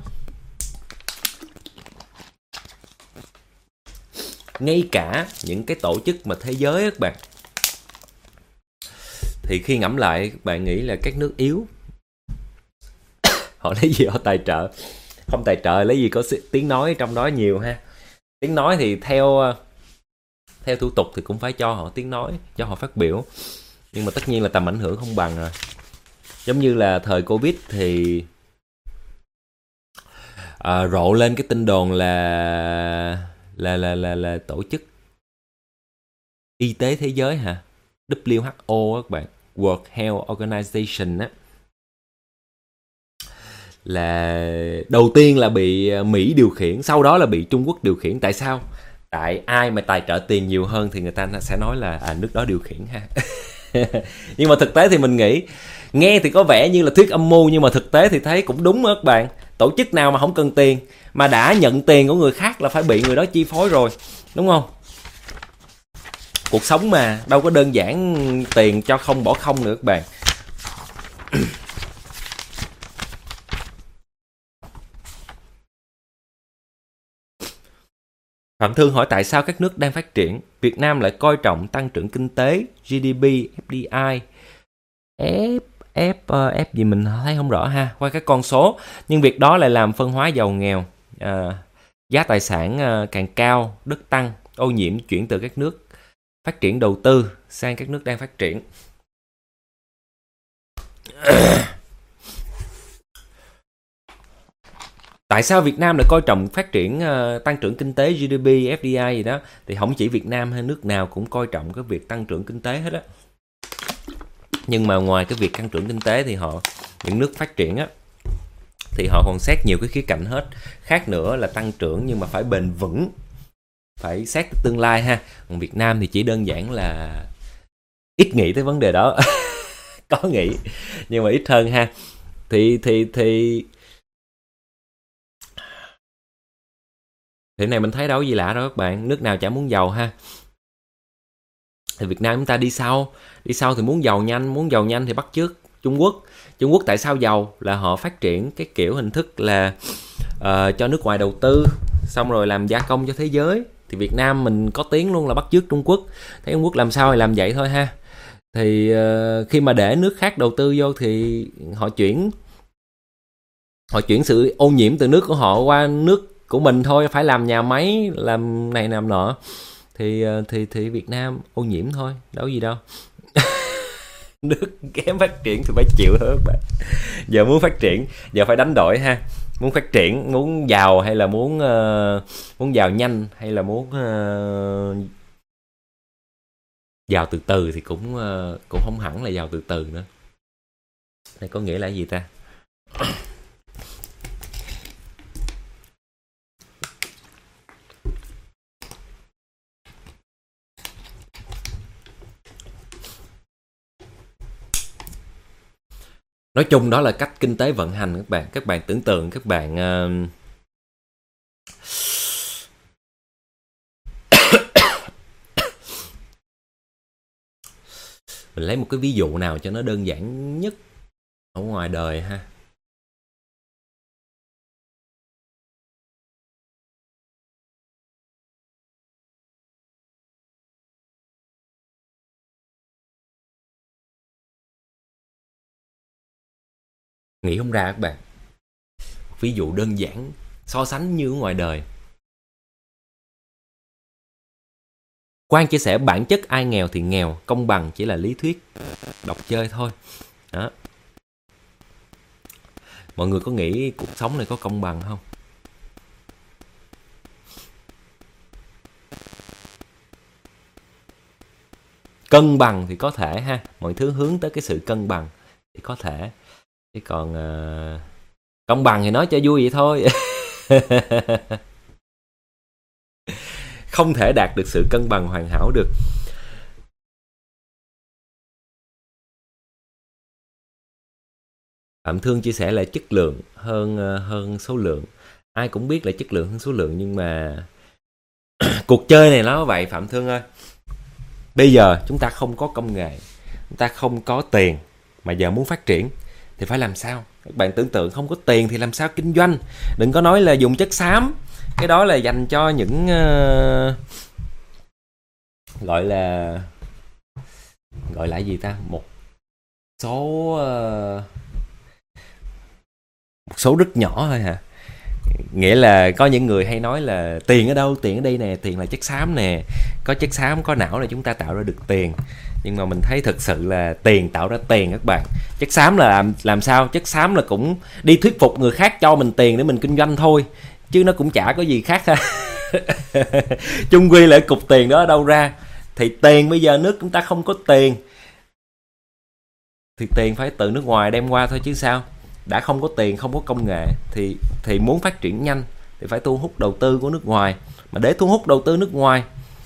Ngay cả những cái tổ chức mà thế giới á các bạn, thì khi ngẫm lại các bạn nghĩ là các nước yếu họ lấy gì họ tài trợ? Không tài trợ lấy gì có tiếng nói trong đó nhiều ha. Tiếng nói thì theo thủ tục thì cũng phải cho họ tiếng nói, cho họ phát biểu. Nhưng mà tất nhiên là tầm ảnh hưởng không bằng rồi. Giống như là thời Covid thì rộ lên cái tin đồn là tổ chức y tế thế giới hả? WHO á các bạn, World Health Organization á, là đầu tiên là bị Mỹ điều khiển, sau đó là bị Trung Quốc điều khiển. Tại sao? Tại ai mà tài trợ tiền nhiều hơn thì người ta sẽ nói là nước đó điều khiển ha. Nhưng mà thực tế thì mình nghĩ, nghe thì có vẻ như là thuyết âm mưu, nhưng mà thực tế thì thấy cũng đúng đó các bạn. Tổ chức nào mà không cần tiền, mà đã nhận tiền của người khác là phải bị người đó chi phối rồi, đúng không? Cuộc sống mà đâu có đơn giản tiền cho không bỏ không nữa các bạn. Phạm Thương hỏi tại sao các nước đang phát triển, Việt Nam lại coi trọng tăng trưởng kinh tế, GDP, FDI, F gì mình thấy không rõ ha, qua các con số. Nhưng việc đó lại làm phân hóa giàu nghèo, giá tài sản càng cao, đất tăng, ô nhiễm chuyển từ các nước phát triển đầu tư sang các nước đang phát triển. Tại sao Việt Nam lại coi trọng phát triển tăng trưởng kinh tế, GDP, FDI gì đó? Thì không chỉ Việt Nam hay nước nào cũng coi trọng cái việc tăng trưởng kinh tế hết á. Nhưng mà ngoài cái việc tăng trưởng kinh tế thì những nước phát triển á, thì họ còn xét nhiều cái khía cạnh hết. Khác nữa là tăng trưởng nhưng mà phải bền vững, phải xét tương lai ha. Còn Việt Nam thì chỉ đơn giản là ít nghĩ tới vấn đề đó. Có nghĩ nhưng mà ít hơn ha. Thì này mình thấy đâu có gì lạ đâu các bạn. Nước nào chả muốn giàu ha. Thì Việt Nam chúng ta đi sau thì muốn giàu nhanh thì bắt chước Trung Quốc tại sao giàu là họ phát triển cái kiểu hình thức là cho nước ngoài đầu tư xong rồi làm gia công cho thế giới. Thì Việt Nam mình có tiếng luôn là bắt chước Trung Quốc, thấy Trung Quốc làm sao thì làm vậy thôi ha. Thì khi mà để nước khác đầu tư vô thì họ chuyển sự ô nhiễm từ nước của họ qua nước của mình thôi, phải làm nhà máy làm này làm nọ. Thì Việt Nam ô nhiễm thôi, đâu gì đâu. Nước kém phát triển thì phải chịu thôi các bạn. Giờ muốn phát triển, giờ phải đánh đổi ha. Muốn phát triển, muốn giàu hay là muốn giàu nhanh hay là muốn giàu từ từ thì cũng không hẳn là giàu từ từ nữa. Này có nghĩa là gì ta? Nói chung đó là cách kinh tế vận hành các bạn. Các bạn tưởng tượng các bạn mình lấy một cái ví dụ nào cho nó đơn giản nhất ở ngoài đời ha. Nghĩ không ra các bạn. Ví dụ đơn giản so sánh như ở ngoài đời. Quang chia sẻ bản chất ai nghèo thì nghèo, công bằng chỉ là lý thuyết, đọc chơi thôi. Đó. Mọi người có nghĩ cuộc sống này có công bằng không? Cân bằng thì có thể ha, mọi thứ hướng tới cái sự cân bằng thì có thể. Chứ còn công bằng thì nói cho vui vậy thôi. Không thể đạt được sự cân bằng hoàn hảo được. Phạm Thương chia sẻ là chất lượng hơn số lượng. Ai cũng biết là chất lượng hơn số lượng, nhưng mà cuộc chơi này nó vậy Phạm Thương ơi. Bây giờ chúng ta không có công nghệ, chúng ta không có tiền, mà giờ muốn phát triển thì phải làm sao? Các bạn tưởng tượng không có tiền thì làm sao kinh doanh? Đừng có nói là dùng chất xám, cái đó là dành cho những gọi là gì ta, một số rất nhỏ thôi hả? Nghĩa là có những người hay nói là tiền ở đâu, tiền ở đây nè, tiền là chất xám nè, có chất xám có não là chúng ta tạo ra được tiền. Nhưng mà mình thấy thực sự là tiền tạo ra tiền các bạn. Chất xám là làm sao? Chất xám là cũng đi thuyết phục người khác cho mình tiền để mình kinh doanh thôi, chứ nó cũng chả có gì khác ha. Chung quy lại cục tiền đó ở đâu ra? Thì tiền bây giờ nước chúng ta không có tiền thì tiền phải từ nước ngoài đem qua thôi chứ sao. Đã không có tiền, không có công nghệ thì muốn phát triển nhanh thì phải thu hút đầu tư của nước ngoài. Mà để thu hút đầu tư nước ngoài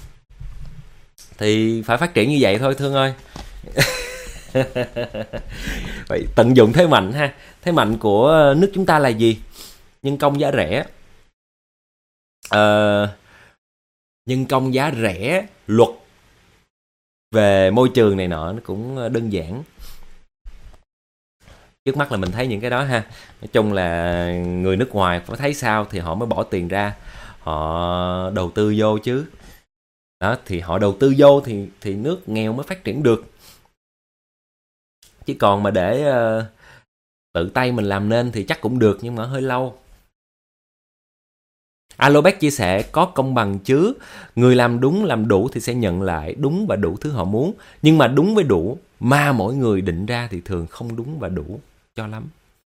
thì phải phát triển như vậy thôi Thương ơi. Phải tận dụng thế mạnh ha. Thế mạnh của nước chúng ta là gì? Nhân công giá rẻ. Nhân công giá rẻ, luật về môi trường này nọ nó cũng đơn giản. Trước mắt là mình thấy những cái đó ha. Nói chung là người nước ngoài có thấy sao thì họ mới bỏ tiền ra, họ đầu tư vô chứ. Đó, thì họ đầu tư vô thì nước nghèo mới phát triển được. Chứ còn mà để tự tay mình làm nên thì chắc cũng được, nhưng mà hơi lâu. Alobeck chia sẻ có công bằng chứ. Người làm đúng làm đủ thì sẽ nhận lại đúng và đủ thứ họ muốn. Nhưng mà đúng với đủ mà mỗi người định ra thì thường không đúng và đủ cho lắm.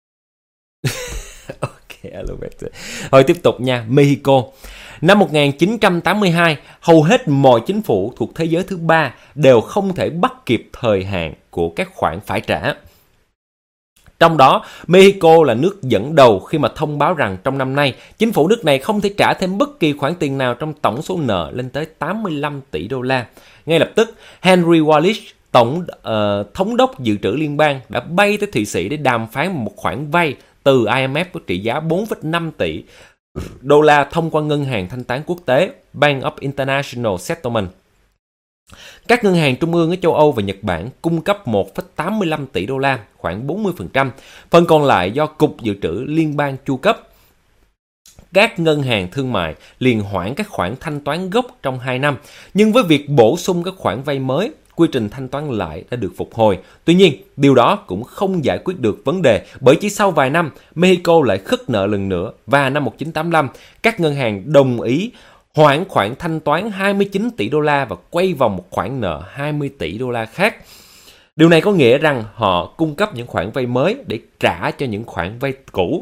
Ok, Alobeck. Thôi tiếp tục nha. Mexico. Năm 1982, hầu hết mọi chính phủ thuộc thế giới thứ ba đều không thể bắt kịp thời hạn của các khoản phải trả. Trong đó, Mexico là nước dẫn đầu khi mà thông báo rằng trong năm nay, chính phủ nước này không thể trả thêm bất kỳ khoản tiền nào trong tổng số nợ lên tới 85 tỷ đô la. Ngay lập tức, Henry Wallace, thống đốc dự trữ liên bang, đã bay tới Thụy Sĩ để đàm phán một khoản vay từ IMF có trị giá 4,5 tỷ đô la thông qua ngân hàng thanh toán quốc tế Bank of International Settlement. Các ngân hàng trung ương ở châu Âu và Nhật Bản cung cấp 1,85 tỷ đô la, khoảng 40%. Phần còn lại do Cục Dự trữ Liên bang chu cấp. Các ngân hàng thương mại liền hoãn các khoản thanh toán gốc trong 2 năm. Nhưng với việc bổ sung các khoản vay mới, quy trình thanh toán lại đã được phục hồi. Tuy nhiên, điều đó cũng không giải quyết được vấn đề, bởi chỉ sau vài năm, Mexico lại khất nợ lần nữa. Và năm 1985, các ngân hàng đồng ý hoãn khoản thanh toán 29 tỷ đô la và quay vào một khoản nợ 20 tỷ đô la khác. Điều này có nghĩa rằng họ cung cấp những khoản vay mới để trả cho những khoản vay cũ.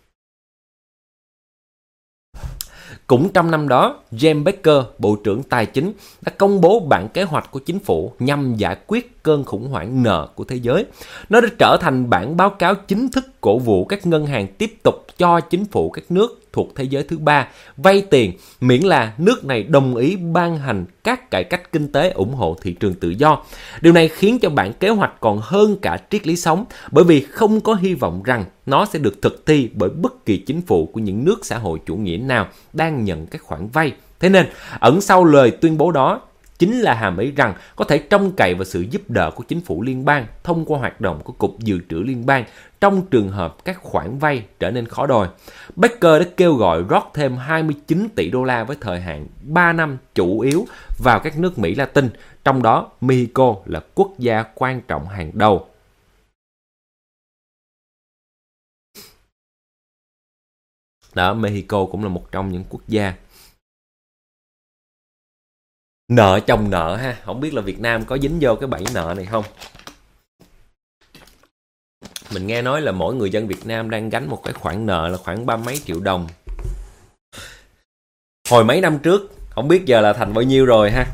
Cũng trong năm đó, James Baker, Bộ trưởng Tài chính, đã công bố bản kế hoạch của chính phủ nhằm giải quyết cơn khủng hoảng nợ của thế giới. Nó đã trở thành bản báo cáo chính thức cổ vũ các ngân hàng tiếp tục cho chính phủ các nước thuộc thế giới thứ ba vay tiền, miễn là nước này đồng ý ban hành các cải cách kinh tế ủng hộ thị trường tự do. Điều này khiến cho bản kế hoạch còn hơn cả triết lý sống, bởi vì không có hy vọng rằng nó sẽ được thực thi bởi bất kỳ chính phủ của những nước xã hội chủ nghĩa nào đang nhận các khoản vay. Thế nên, ẩn sau lời tuyên bố đó chính là hàm ý rằng có thể trông cậy vào sự giúp đỡ của chính phủ liên bang thông qua hoạt động của Cục Dự trữ Liên bang trong trường hợp các khoản vay trở nên khó đòi. Baker đã kêu gọi rót thêm 29 tỷ đô la với thời hạn 3 năm chủ yếu vào các nước Mỹ Latin, trong đó Mexico là quốc gia quan trọng hàng đầu. Đó, Mexico cũng là một trong những quốc gia nợ chồng nợ ha. Không biết là Việt Nam có dính vô cái bẫy nợ này không? Mình nghe nói là mỗi người dân Việt Nam đang gánh một cái khoản nợ là khoảng 30 mấy triệu đồng. Hồi mấy năm trước, không biết giờ là thành bao nhiêu rồi ha.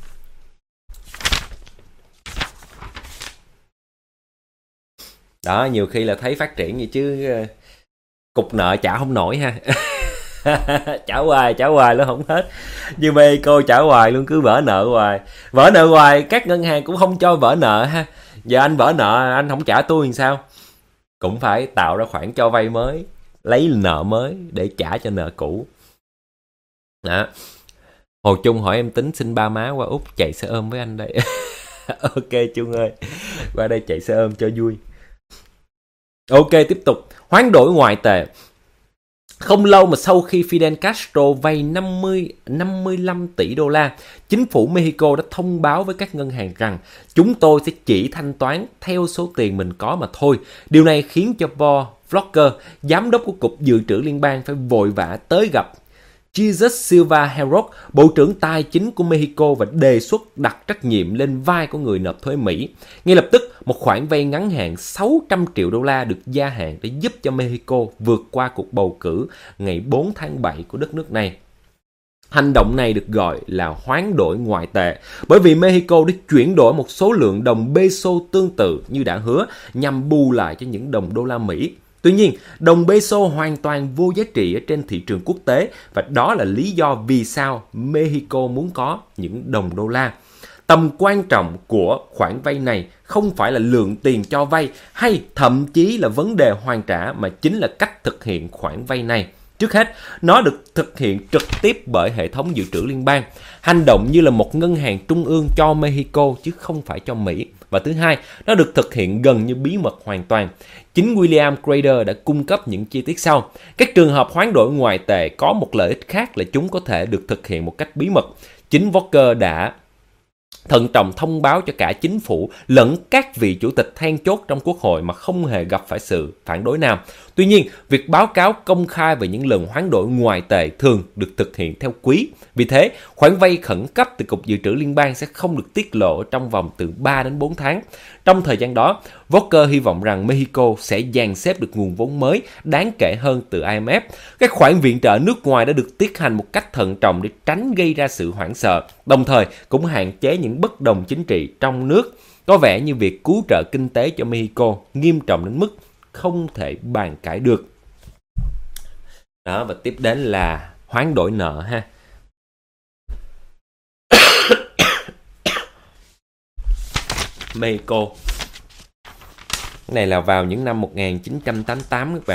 Đó, nhiều khi là thấy phát triển vậy chứ cục nợ trả không nổi ha. trả hoài luôn không hết. Như Mexico trả hoài luôn, cứ vỡ nợ hoài, các ngân hàng cũng không cho vỡ nợ ha. Giờ anh vỡ nợ anh không trả tôi thì sao? Cũng phải tạo ra khoản cho vay mới, lấy nợ mới để trả cho nợ cũ. Đó. Hồ Trung hỏi em tính xin ba má qua Úc chạy xe ôm với anh đây. Ok Trung ơi, qua đây chạy xe ôm cho vui. Ok, tiếp tục. Hoán đổi ngoại tệ. Không lâu mà sau khi Fidel Castro vay 55 tỷ đô la, chính phủ Mexico đã thông báo với các ngân hàng rằng chúng tôi sẽ chỉ thanh toán theo số tiền mình có mà thôi. Điều này khiến cho Paul Volcker, giám đốc của Cục Dự trữ Liên bang, phải vội vã tới gặp Jesus Silva Heroc, Bộ trưởng Tài chính của Mexico, và đề xuất đặt trách nhiệm lên vai của người nộp thuế Mỹ. Ngay lập tức, một khoản vay ngắn hạn 600 triệu đô la được gia hạn để giúp cho Mexico vượt qua cuộc bầu cử ngày 4 tháng 7 của đất nước này. Hành động này được gọi là hoán đổi ngoại tệ, bởi vì Mexico đã chuyển đổi một số lượng đồng peso tương tự như đã hứa nhằm bù lại cho những đồng đô la Mỹ. Tuy nhiên, đồng peso hoàn toàn vô giá trị ở trên thị trường quốc tế, và đó là lý do vì sao Mexico muốn có những đồng đô la. Tầm quan trọng của khoản vay này không phải là lượng tiền cho vay hay thậm chí là vấn đề hoàn trả, mà chính là cách thực hiện khoản vay này. Trước hết, nó được thực hiện trực tiếp bởi hệ thống dự trữ liên bang, hành động như là một ngân hàng trung ương cho Mexico chứ không phải cho Mỹ. Và thứ hai, nó được thực hiện gần như bí mật hoàn toàn. Chính William Crader đã cung cấp những chi tiết sau. Các trường hợp hoán đổi ngoại tệ có một lợi ích khác là chúng có thể được thực hiện một cách bí mật. Chính Volcker đã thận trọng thông báo cho cả chính phủ lẫn các vị chủ tịch then chốt trong quốc hội mà không hề gặp phải sự phản đối nào. Tuy nhiên, việc báo cáo công khai về những lần hoán đổi ngoại tệ thường được thực hiện theo quý. Vì thế, khoản vay khẩn cấp từ Cục Dự trữ Liên bang sẽ không được tiết lộ trong vòng từ 3 đến 4 tháng. Trong thời gian đó, Volcker hy vọng rằng Mexico sẽ dàn xếp được nguồn vốn mới đáng kể hơn từ IMF. Các khoản viện trợ nước ngoài đã được tiến hành một cách thận trọng để tránh gây ra sự hoảng sợ, đồng thời cũng hạn chế những bất đồng chính trị trong nước. Có vẻ như việc cứu trợ kinh tế cho Mexico nghiêm trọng đến mức không thể bàn cãi được. Đó, và tiếp đến là hoán đổi nợ ha. Mexico. Cái này là vào những năm 1988 các bạn.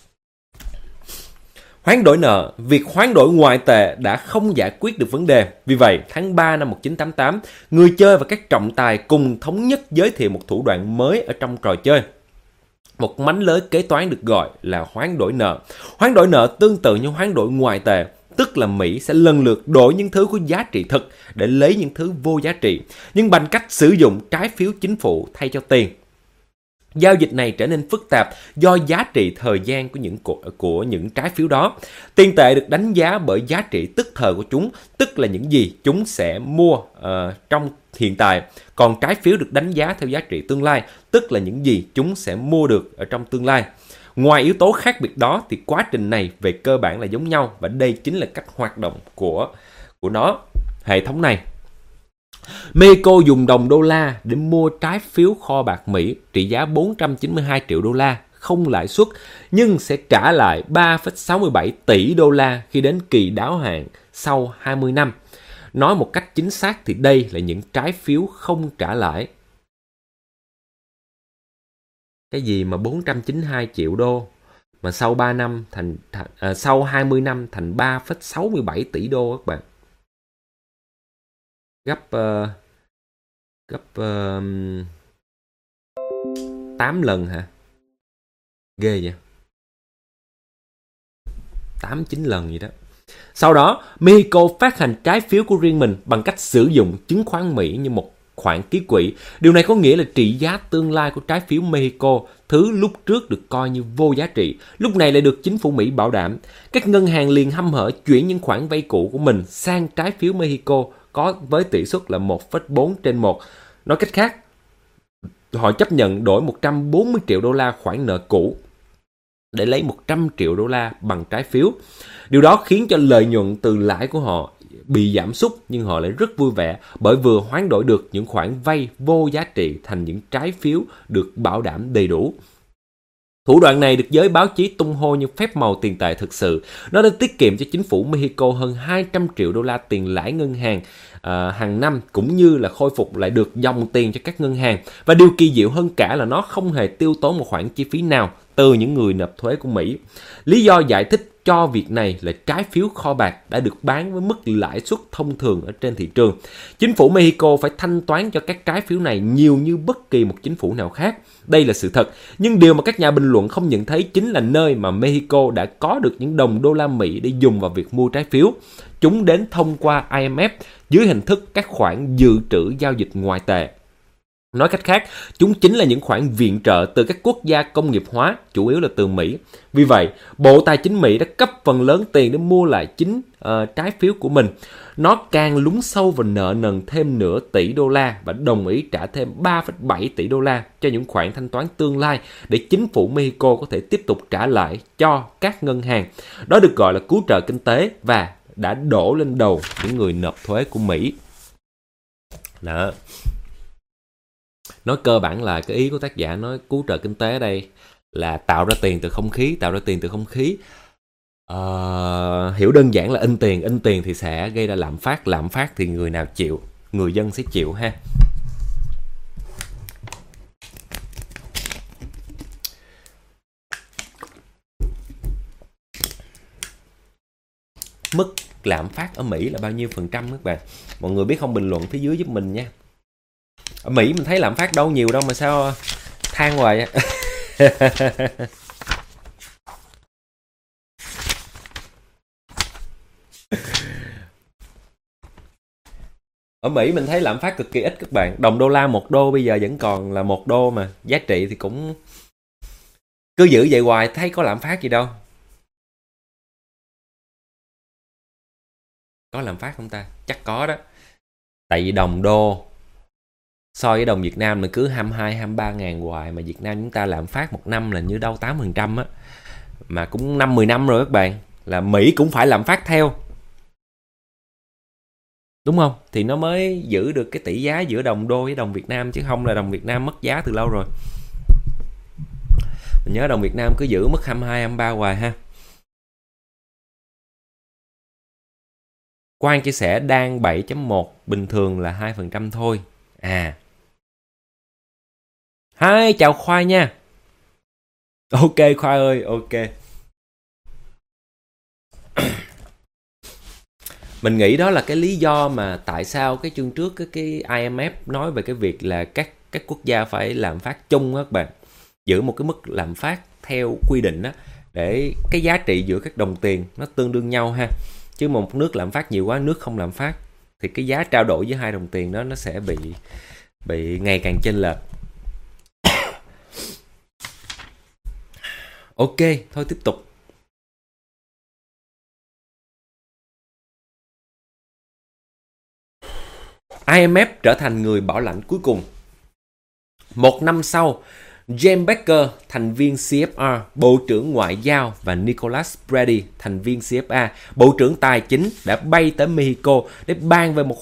Hoán đổi nợ, việc hoán đổi ngoại tệ đã không giải quyết được vấn đề. Vì vậy, tháng 3 năm 1988, người chơi và các trọng tài cùng thống nhất giới thiệu một thủ đoạn mới ở trong trò chơi. Một mánh lới kế toán được gọi là hoán đổi nợ. Hoán đổi nợ tương tự như hoán đổi ngoại tệ, tức là Mỹ sẽ lần lượt đổi những thứ có giá trị thực để lấy những thứ vô giá trị, nhưng bằng cách sử dụng trái phiếu chính phủ thay cho tiền. Giao dịch này trở nên phức tạp do giá trị thời gian của những trái phiếu đó. Tiền tệ được đánh giá bởi giá trị tức thời của chúng, tức là những gì chúng sẽ mua trong hiện tại. Còn trái phiếu được đánh giá theo giá trị tương lai, tức là những gì chúng sẽ mua được ở trong tương lai. Ngoài yếu tố khác biệt đó thì quá trình này về cơ bản là giống nhau, và đây chính là cách hoạt động của nó. Hệ thống này, Mexico dùng đồng đô la để mua trái phiếu kho bạc Mỹ trị giá 492 triệu đô la không lãi suất, nhưng sẽ trả lại 3,67 tỷ đô la khi đến kỳ đáo hạn sau 20 năm. Nói một cách chính xác thì đây là những trái phiếu không trả lãi. Cái gì mà 492 triệu đô mà sau 3 năm sau 20 năm thành 3,67 tỷ đô các bạn. Gấp 8 lần hả? Ghê vậy. 8-9 lần vậy đó. Sau đó, Mexico phát hành trái phiếu của riêng mình bằng cách sử dụng chứng khoán Mỹ như một khoản ký quỹ. Điều này có nghĩa là trị giá tương lai của trái phiếu Mexico, thứ lúc trước được coi như vô giá trị, lúc này lại được chính phủ Mỹ bảo đảm. Các ngân hàng liền hăm hở chuyển những khoản vay cũ của mình sang trái phiếu Mexico có với tỷ suất là 1,4/1. Nói cách khác, họ chấp nhận đổi 140 triệu đô la khoản nợ cũ để lấy 100 triệu đô la bằng trái phiếu. Điều đó khiến cho lợi nhuận từ lãi của họ bị giảm sút, nhưng họ lại rất vui vẻ bởi vừa hoán đổi được những khoản vay vô giá trị thành những trái phiếu được bảo đảm đầy đủ. Thủ đoạn này được giới báo chí tung hô như phép màu tiền tệ thực sự. Nó đã tiết kiệm cho chính phủ Mexico hơn 200 triệu đô la tiền lãi ngân hàng hàng năm, cũng như là khôi phục lại được dòng tiền cho các ngân hàng. Và điều kỳ diệu hơn cả là nó không hề tiêu tốn một khoản chi phí nào từ những người nộp thuế của Mỹ. Lý do giải thích cho việc này là trái phiếu kho bạc đã được bán với mức lãi suất thông thường ở trên thị trường. Chính phủ Mexico phải thanh toán cho các trái phiếu này nhiều như bất kỳ một chính phủ nào khác. Đây là sự thật, nhưng điều mà các nhà bình luận không nhận thấy chính là nơi mà Mexico đã có được những đồng đô la Mỹ để dùng vào việc mua trái phiếu. Chúng đến thông qua IMF dưới hình thức các khoản dự trữ giao dịch ngoại tệ. Nói cách khác, chúng chính là những khoản viện trợ từ các quốc gia công nghiệp hóa, chủ yếu là từ Mỹ. Vì vậy, Bộ Tài chính Mỹ đã cấp phần lớn tiền để mua lại chính trái phiếu của mình. Nó càng lún sâu vào nợ nần thêm nửa tỷ đô la và đồng ý trả thêm 3,7 tỷ đô la cho những khoản thanh toán tương lai để chính phủ Mexico có thể tiếp tục trả lại cho các ngân hàng. Đó được gọi là cứu trợ kinh tế và đã đổ lên đầu những người nộp thuế của Mỹ. Đó. Nói cơ bản là cái ý của tác giả nói cứu trợ kinh tế ở đây là tạo ra tiền từ không khí. Hiểu đơn giản là in tiền thì sẽ gây ra lạm phát thì người nào chịu? Người dân sẽ chịu ha. mức lạm phát ở Mỹ là bao nhiêu phần trăm các bạn? Mọi người biết không, bình luận phía dưới giúp mình nha. Ở Mỹ mình thấy lạm phát đâu nhiều đâu mà sao than hoài á. Ở Mỹ mình thấy lạm phát cực kỳ ít các bạn. Đồng đô la 1 đô bây giờ vẫn còn là 1 đô mà. Giá trị thì cũng cứ giữ vậy hoài, thấy có lạm phát gì đâu. Có lạm phát không ta? Chắc có đó. Tại vì đồng đô so với đồng Việt Nam là cứ 22, 23 ngàn hoài. Mà Việt Nam chúng ta lạm phát một năm là như đâu 8% á. Mà cũng 5-10 năm rồi các bạn. Là Mỹ cũng phải lạm phát theo. Đúng không? Thì nó mới giữ được cái tỷ giá giữa đồng đô với đồng Việt Nam. Chứ không là đồng Việt Nam mất giá từ lâu rồi. Mình nhớ đồng Việt Nam cứ giữ mức 22, 23 hoài ha. Quang chia sẻ đang 7.1, bình thường là 2% thôi. Hi, chào Khoai nha. Ok Khoai ơi, ok. Mình nghĩ đó là cái lý do mà tại sao cái chương trước cái IMF nói về cái việc là các quốc gia phải lạm phát chung á các bạn. Giữ một cái mức lạm phát theo quy định á, để cái giá trị giữa các đồng tiền nó tương đương nhau ha. Chứ một nước lạm phát nhiều quá, nước không lạm phát thì cái giá trao đổi với hai đồng tiền đó nó sẽ bị ngày càng chênh lệch. Ok, thôi tiếp tục. IMF trở thành người bảo lãnh cuối cùng. Một năm sau, James Baker, thành viên CFR, Bộ trưởng Ngoại giao và Nicholas Brady, thành viên CFA, Bộ trưởng Tài chính đã bay tới Mexico để bàn về một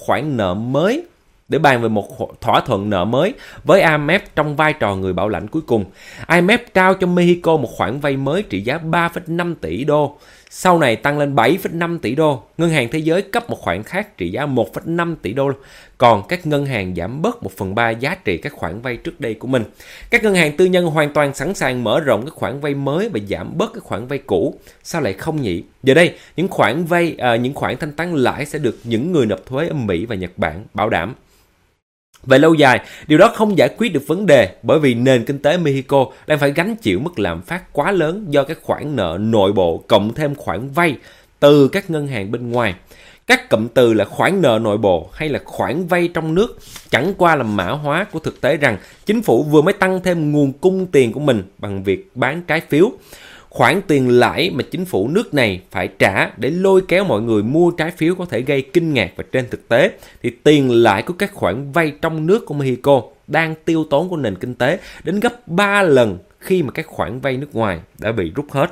thỏa thuận nợ mới với IMF trong vai trò người bảo lãnh cuối cùng. IMF trao cho Mexico một khoản vay mới trị giá 3,5 tỷ đô, sau này tăng lên 7,5 tỷ đô. Ngân hàng Thế giới cấp một khoản khác trị giá 1,5 tỷ đô, còn các ngân hàng giảm bớt 1/3 giá trị các khoản vay trước đây của mình. Các ngân hàng tư nhân hoàn toàn sẵn sàng mở rộng các khoản vay mới và giảm bớt các khoản vay cũ. Sao lại không nhỉ? Giờ đây, những khoản thanh toán lãi sẽ được những người nộp thuế ở Mỹ và Nhật Bản bảo đảm. Về lâu dài, điều đó không giải quyết được vấn đề bởi vì nền kinh tế Mexico đang phải gánh chịu mức lạm phát quá lớn do các khoản nợ nội bộ cộng thêm khoản vay từ các ngân hàng bên ngoài. Các cụm từ là khoản nợ nội bộ hay là khoản vay trong nước chẳng qua là mã hóa của thực tế rằng chính phủ vừa mới tăng thêm nguồn cung tiền của mình bằng việc bán trái phiếu. Khoản tiền lãi mà chính phủ nước này phải trả để lôi kéo mọi người mua trái phiếu có thể gây kinh ngạc, và trên thực tế thì tiền lãi của các khoản vay trong nước của Mexico đang tiêu tốn của nền kinh tế đến gấp 3 lần khi mà các khoản vay nước ngoài đã bị rút hết.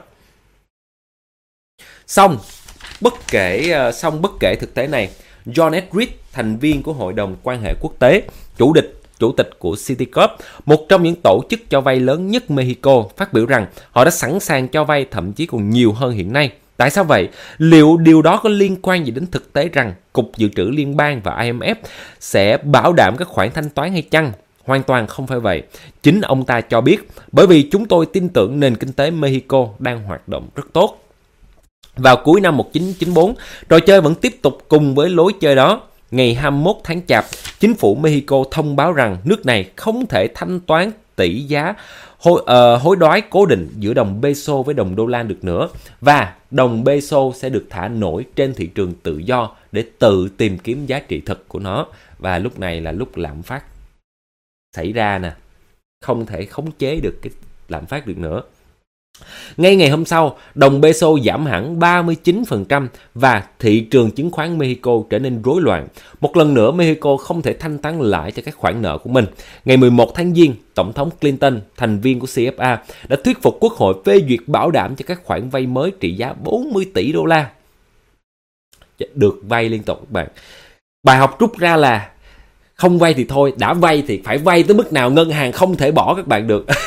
Song bất kể thực tế này, John S. Reed, thành viên của Hội đồng Quan hệ Quốc tế, chủ tịch của Citicorp, một trong những tổ chức cho vay lớn nhất Mexico, phát biểu rằng họ đã sẵn sàng cho vay thậm chí còn nhiều hơn hiện nay. Tại sao vậy? Liệu điều đó có liên quan gì đến thực tế rằng Cục Dự trữ Liên bang và IMF sẽ bảo đảm các khoản thanh toán hay chăng? Hoàn toàn không phải vậy. Chính ông ta cho biết, bởi vì chúng tôi tin tưởng nền kinh tế Mexico đang hoạt động rất tốt. Vào cuối năm 1994, trò chơi vẫn tiếp tục cùng với lối chơi đó. Ngày 21 tháng Chạp, chính phủ Mexico thông báo rằng nước này không thể thanh toán tỷ giá hối đoái cố định giữa đồng peso với đồng đô la được nữa, và đồng peso sẽ được thả nổi trên thị trường tự do để tự tìm kiếm giá trị thực của nó. Và lúc này là lúc lạm phát xảy ra nè, không thể khống chế được cái lạm phát được nữa. Ngay ngày hôm sau, đồng peso giảm hẳn 39% và thị trường chứng khoán Mexico trở nên rối loạn. Một lần nữa, Mexico không thể thanh toán lại cho các khoản nợ của mình. Ngày 11 tháng Giêng, Tổng thống Clinton, thành viên của CFA, đã thuyết phục Quốc hội phê duyệt bảo đảm cho các khoản vay mới trị giá 40 tỷ đô la. Được vay liên tục các bạn. Bài học rút ra là không vay thì thôi, đã vay thì phải vay tới mức nào ngân hàng không thể bỏ các bạn được.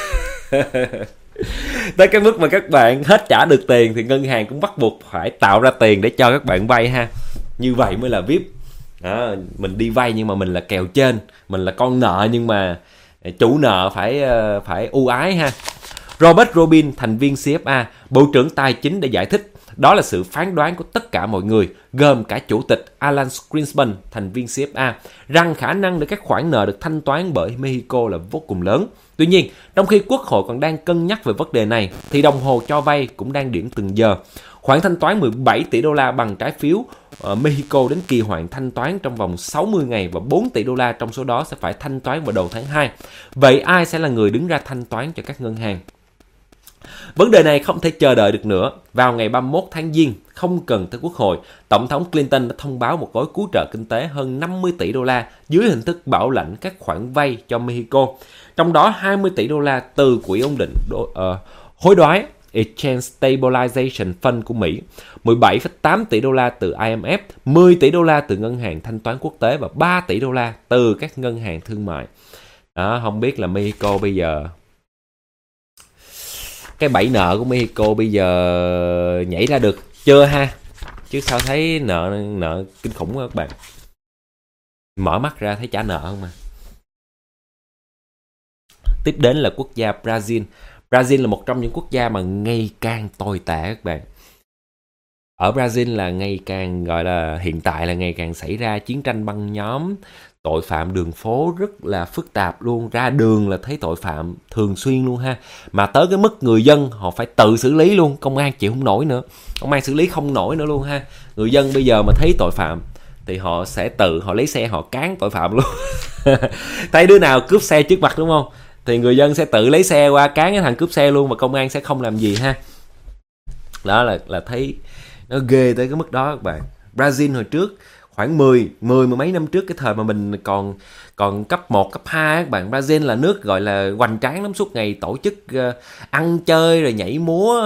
Tới cái mức mà các bạn hết trả được tiền thì ngân hàng cũng bắt buộc phải tạo ra tiền để cho các bạn vay ha. Như vậy mới là VIP. Đó, mình đi vay nhưng mà mình là kèo trên, mình là con nợ nhưng mà chủ nợ phải ưu ái ha. Robert Rubin, thành viên CFA, Bộ trưởng Tài chính đã giải thích đó là sự phán đoán của tất cả mọi người, gồm cả Chủ tịch Alan Greenspan, thành viên CFA, rằng khả năng để các khoản nợ được thanh toán bởi Mexico là vô cùng lớn. Tuy nhiên, trong khi Quốc hội còn đang cân nhắc về vấn đề này, thì đồng hồ cho vay cũng đang điểm từng giờ. Khoản thanh toán 17 tỷ đô la bằng trái phiếu Mexico đến kỳ hạn thanh toán trong vòng 60 ngày và 4 tỷ đô la trong số đó sẽ phải thanh toán vào đầu tháng 2. Vậy ai sẽ là người đứng ra thanh toán cho các ngân hàng? Vấn đề này không thể chờ đợi được nữa. Vào ngày 31 tháng Giêng, không cần tới Quốc hội, Tổng thống Clinton đã thông báo một gói cứu trợ kinh tế hơn 50 tỷ đô la dưới hình thức bảo lãnh các khoản vay cho Mexico. Trong đó 20 tỷ đô la từ Quỹ ổn định hối đoái Exchange Stabilization Fund của Mỹ, 17,8 tỷ đô la từ IMF, 10 tỷ đô la từ Ngân hàng Thanh toán Quốc tế và 3 tỷ đô la từ các ngân hàng thương mại. Đó, không biết là Mexico bây giờ, cái bẫy nợ của Mexico bây giờ nhảy ra được chưa ha? Chứ sao thấy nợ kinh khủng quá các bạn. Mở mắt ra thấy trả nợ không mà. Tiếp đến là quốc gia Brazil. Brazil là một trong những quốc gia mà ngày càng tồi tệ các bạn. Ở Brazil là ngày càng, gọi là hiện tại là ngày càng xảy ra chiến tranh băng nhóm, tội phạm đường phố rất là phức tạp luôn, ra đường là thấy tội phạm thường xuyên luôn ha. Mà tới cái mức người dân họ phải tự xử lý luôn, công an chịu không nổi nữa, công an xử lý không nổi nữa luôn ha. Người dân bây giờ mà thấy tội phạm thì họ sẽ họ lấy xe họ cán tội phạm luôn. Thấy đứa nào cướp xe trước mặt đúng không? Thì người dân sẽ tự lấy xe qua cán cái thằng cướp xe luôn, mà công an sẽ không làm gì ha. Đó là thấy nó ghê tới cái mức đó các bạn. Brazil hồi trước khoảng 10 mấy năm trước, cái thời mà mình còn cấp 1, cấp 2 các bạn, Brazil là nước gọi là hoành tráng lắm, suốt ngày tổ chức ăn chơi rồi nhảy múa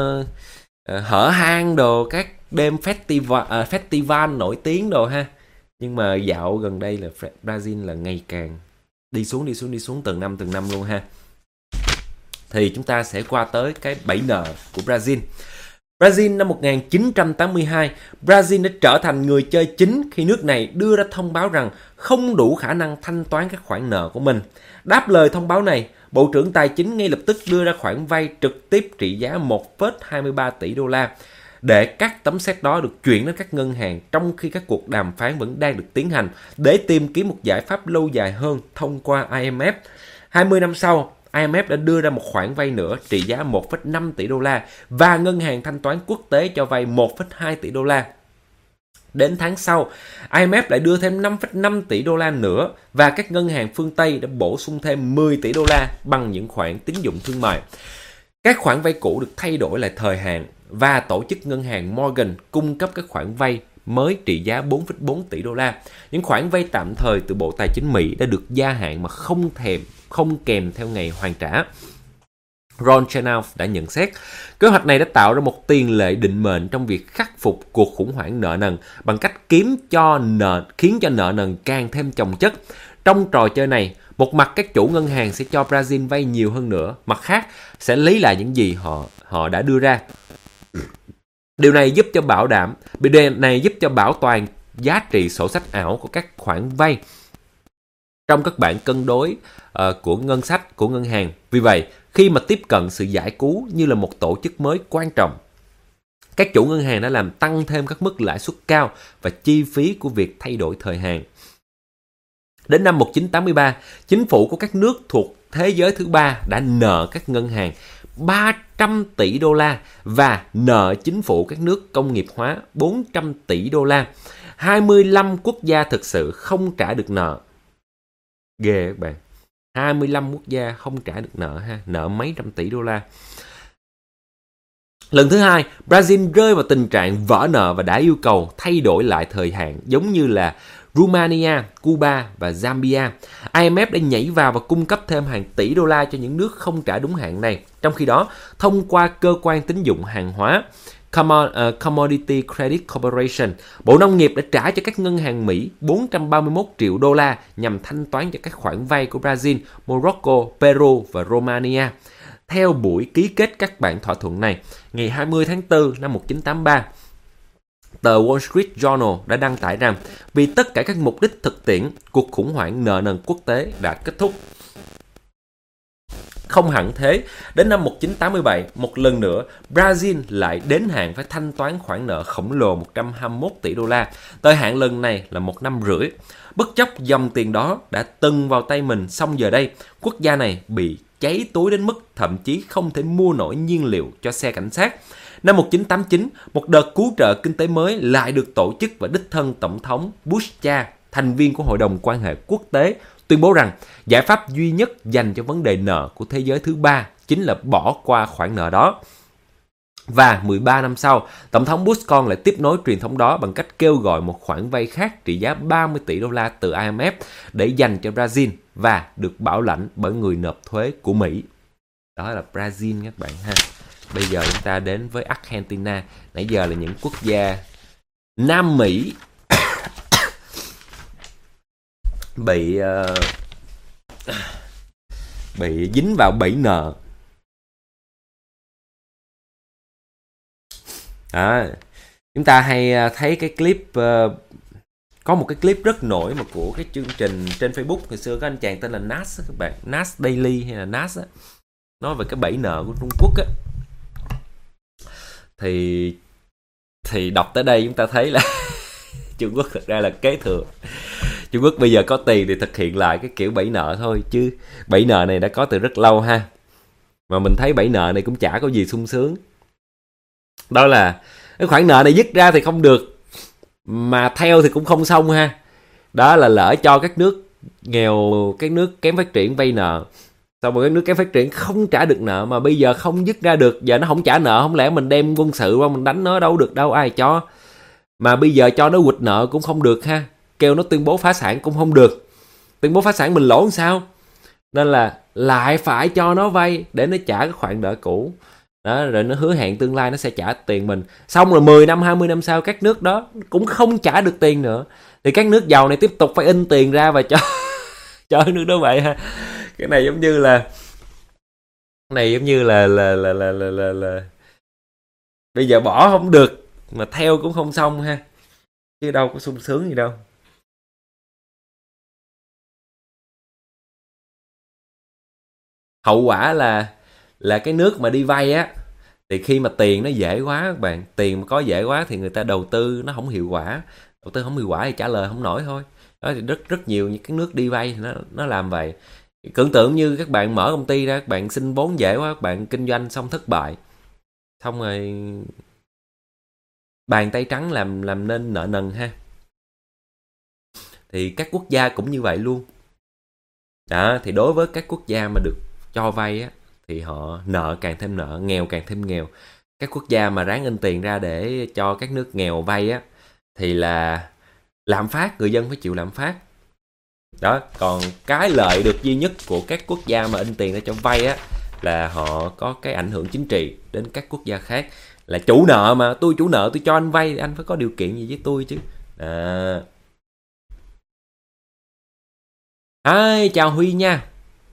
hở hang đồ, các đêm festival nổi tiếng đồ ha. Nhưng mà dạo gần đây là Brazil là ngày càng đi xuống từng năm luôn ha. Thì chúng ta sẽ qua tới cái bẫy nợ của Brazil. Brazil năm 1982, Brazil đã trở thành người chơi chính khi nước này đưa ra thông báo rằng không đủ khả năng thanh toán các khoản nợ của mình. Đáp lời thông báo này, Bộ trưởng Tài chính ngay lập tức đưa ra khoản vay trực tiếp trị giá 1,23 tỷ đô la để các tấm séc đó được chuyển đến các ngân hàng, trong khi các cuộc đàm phán vẫn đang được tiến hành để tìm kiếm một giải pháp lâu dài hơn thông qua IMF. 20 năm sau, IMF đã đưa ra một khoản vay nữa trị giá 1,5 tỷ đô la và Ngân hàng Thanh toán Quốc tế cho vay 1,2 tỷ đô la. Đến tháng sau, IMF lại đưa thêm 5,5 tỷ đô la nữa và các ngân hàng phương Tây đã bổ sung thêm 10 tỷ đô la bằng những khoản tín dụng thương mại. Các khoản vay cũ được thay đổi lại thời hạn và tổ chức ngân hàng Morgan cung cấp các khoản vay mới trị giá 4,4 tỷ đô la. Những khoản vay tạm thời từ Bộ Tài chính Mỹ đã được gia hạn mà không kèm theo ngày hoàn trả. Ron Chernow đã nhận xét, kế hoạch này đã tạo ra một tiền lệ định mệnh trong việc khắc phục cuộc khủng hoảng nợ nần bằng cách khiến cho nợ nần càng thêm chồng chất. Trong trò chơi này, một mặt các chủ ngân hàng sẽ cho Brazil vay nhiều hơn nữa, mặt khác sẽ lấy lại những gì họ đã đưa ra. Điều này giúp cho bảo toàn giá trị sổ sách ảo của các khoản vay trong các bản cân đối của ngân sách của ngân hàng. Vì vậy, khi mà tiếp cận sự giải cứu như là một tổ chức mới quan trọng, các chủ ngân hàng đã làm tăng thêm các mức lãi suất cao và chi phí của việc thay đổi thời hạn. Đến năm 1983, chính phủ của các nước thuộc thế giới thứ ba đã nợ các ngân hàng 300 tỷ đô la và nợ chính phủ các nước công nghiệp hóa 400 tỷ đô la. 25 quốc gia thực sự không trả được nợ. Ghê các bạn. 25 quốc gia không trả được nợ ha, nợ mấy trăm tỷ đô la. Lần thứ hai, Brazil rơi vào tình trạng vỡ nợ và đã yêu cầu thay đổi lại thời hạn, giống như là Romania, Cuba và Zambia. IMF đã nhảy vào và cung cấp thêm hàng tỷ đô la cho những nước không trả đúng hạn này. Trong khi đó, thông qua cơ quan tín dụng hàng hóa Commodity Credit Corporation, Bộ Nông nghiệp đã trả cho các ngân hàng Mỹ 431 triệu đô la nhằm thanh toán cho các khoản vay của Brazil, Morocco, Peru và Romania. Theo buổi ký kết các bản thỏa thuận này, ngày 20 tháng 4 năm 1983, tờ Wall Street Journal đã đăng tải rằng vì tất cả các mục đích thực tiễn, cuộc khủng hoảng nợ nần quốc tế đã kết thúc. Không hẳn thế, đến năm 1987, một lần nữa, Brazil lại đến hạn phải thanh toán khoản nợ khổng lồ 121 tỷ đô la. Thời hạn lần này là 1 năm rưỡi. Bất chấp dòng tiền đó đã từng vào tay mình, song giờ đây, quốc gia này bị cháy túi đến mức thậm chí không thể mua nổi nhiên liệu cho xe cảnh sát. Năm 1989, một đợt cứu trợ kinh tế mới lại được tổ chức và đích thân Tổng thống Bush cha, thành viên của Hội đồng quan hệ quốc tế, tuyên bố rằng giải pháp duy nhất dành cho vấn đề nợ của thế giới thứ ba chính là bỏ qua khoản nợ đó. Và 13 năm sau, Tổng thống Bush con lại tiếp nối truyền thống đó bằng cách kêu gọi một khoản vay khác trị giá 30 tỷ đô la từ IMF để dành cho Brazil và được bảo lãnh bởi người nộp thuế của Mỹ. Đó là Brazil các bạn ha. Bây giờ chúng ta đến với Argentina. Nãy giờ là những quốc gia Nam Mỹ bị dính vào bẫy nợ. Chúng ta hay thấy cái clip, có một cái clip rất nổi mà của cái chương trình trên Facebook hồi xưa, có anh chàng tên là Nas các bạn, Nas Daily hay là Nas á, nói về cái bẫy nợ của Trung Quốc á. Thì đọc tới đây chúng ta thấy là Trung Quốc thực ra là kế thừa. Trung Quốc bây giờ có tiền thì thực hiện lại cái kiểu bẫy nợ thôi, chứ bẫy nợ này đã có từ rất lâu ha. Mà mình thấy bẫy nợ này cũng chả có gì sung sướng. Đó là cái khoản nợ này dứt ra thì không được, mà theo thì cũng không xong ha. Đó là lỡ cho các nước nghèo, các nước kém phát triển vay nợ, xong rồi các nước kém phát triển không trả được nợ, mà bây giờ không dứt ra được, giờ nó không trả nợ, không lẽ mình đem quân sự qua mình đánh nó? Đâu được đâu, ai cho. Mà bây giờ cho nó quỵt nợ cũng không được ha, kêu nó tuyên bố phá sản cũng không được, tuyên bố phá sản mình lỗ làm sao. Nên là lại phải cho nó vay để nó trả cái khoản nợ cũ đó, rồi nó hứa hẹn tương lai nó sẽ trả tiền mình. Xong rồi 10 năm 20 năm sau các nước đó cũng không trả được tiền nữa, thì các nước giàu này tiếp tục phải in tiền ra và cho nước đó vậy ha. Cái này giống như là bây giờ bỏ không được mà theo cũng không xong ha, chứ đâu có sung sướng gì đâu. Hậu quả là cái nước mà đi vay á, thì khi mà tiền nó dễ quá các bạn, tiền mà có dễ quá thì người ta đầu tư nó không hiệu quả, đầu tư không hiệu quả thì trả lời không nổi thôi. Đó thì rất nhiều những cái nước đi vay nó làm vậy. Tưởng tượng như các bạn mở công ty ra, các bạn xin vốn dễ quá, các bạn kinh doanh xong thất bại, xong rồi bàn tay trắng làm nên nợ nần ha. Thì các quốc gia cũng như vậy luôn. Đó, thì đối với các quốc gia mà được cho vay á, thì họ nợ càng thêm nợ, nghèo càng thêm nghèo. Các quốc gia mà ráng in tiền ra để cho các nước nghèo vay á, thì là lạm phát, người dân phải chịu lạm phát. Đó, còn cái lợi được duy nhất của các quốc gia mà in tiền ra cho vay á, là họ có cái ảnh hưởng chính trị đến các quốc gia khác. Là chủ nợ mà, tôi chủ nợ tôi cho anh vay, anh phải có điều kiện gì với tôi chứ. Chào Huy nha.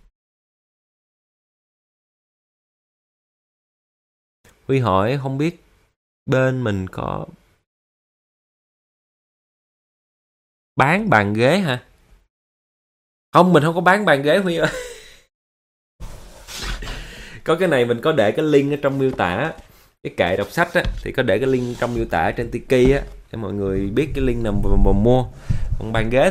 Huy hỏi không biết bên mình có bán bàn ghế hả? Không, mình không có bán bàn ghế Huy ơi. Có cái này mình có để cái link ở trong miêu tả. Cái kệ đọc sách á, thì có để cái link trong miêu tả trên Tiki á, để mọi người biết cái link nào mà mua. Còn bàn ghế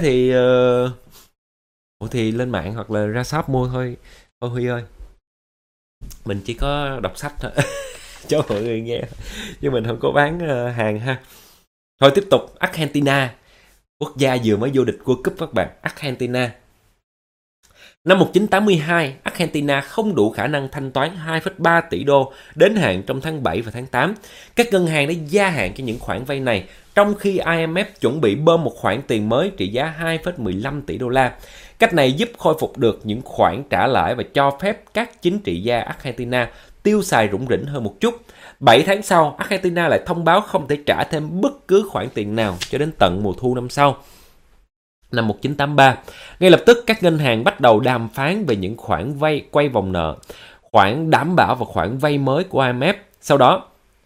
thì lên mạng hoặc là ra shop mua thôi. Thôi Huy ơi, mình chỉ có đọc sách thôi cho mọi người nghe, chứ mình không có bán hàng ha. Thôi tiếp tục. Argentina, quốc gia vừa mới vô địch World Cup các bạn. Argentina năm 1982, Argentina không đủ khả năng thanh toán 2,3 tỷ đô đến hạn trong tháng 7 và tháng 8. Các ngân hàng đã gia hạn cho những khoản vay này, trong khi IMF chuẩn bị bơm một khoản tiền mới trị giá 2,15 tỷ đô la. Cách này giúp khôi phục được những khoản trả lãi và cho phép các chính trị gia Argentina tiêu xài rủng rỉnh hơn một chút. 7 tháng sau, Argentina lại thông báo không thể trả thêm bất cứ khoản tiền nào cho đến tận mùa thu năm sau. Năm 1983, ngay lập tức các ngân hàng bắt đầu đàm phán về những khoản vay quay vòng nợ, khoản đảm bảo và khoản vay mới của IMF. Sau đó,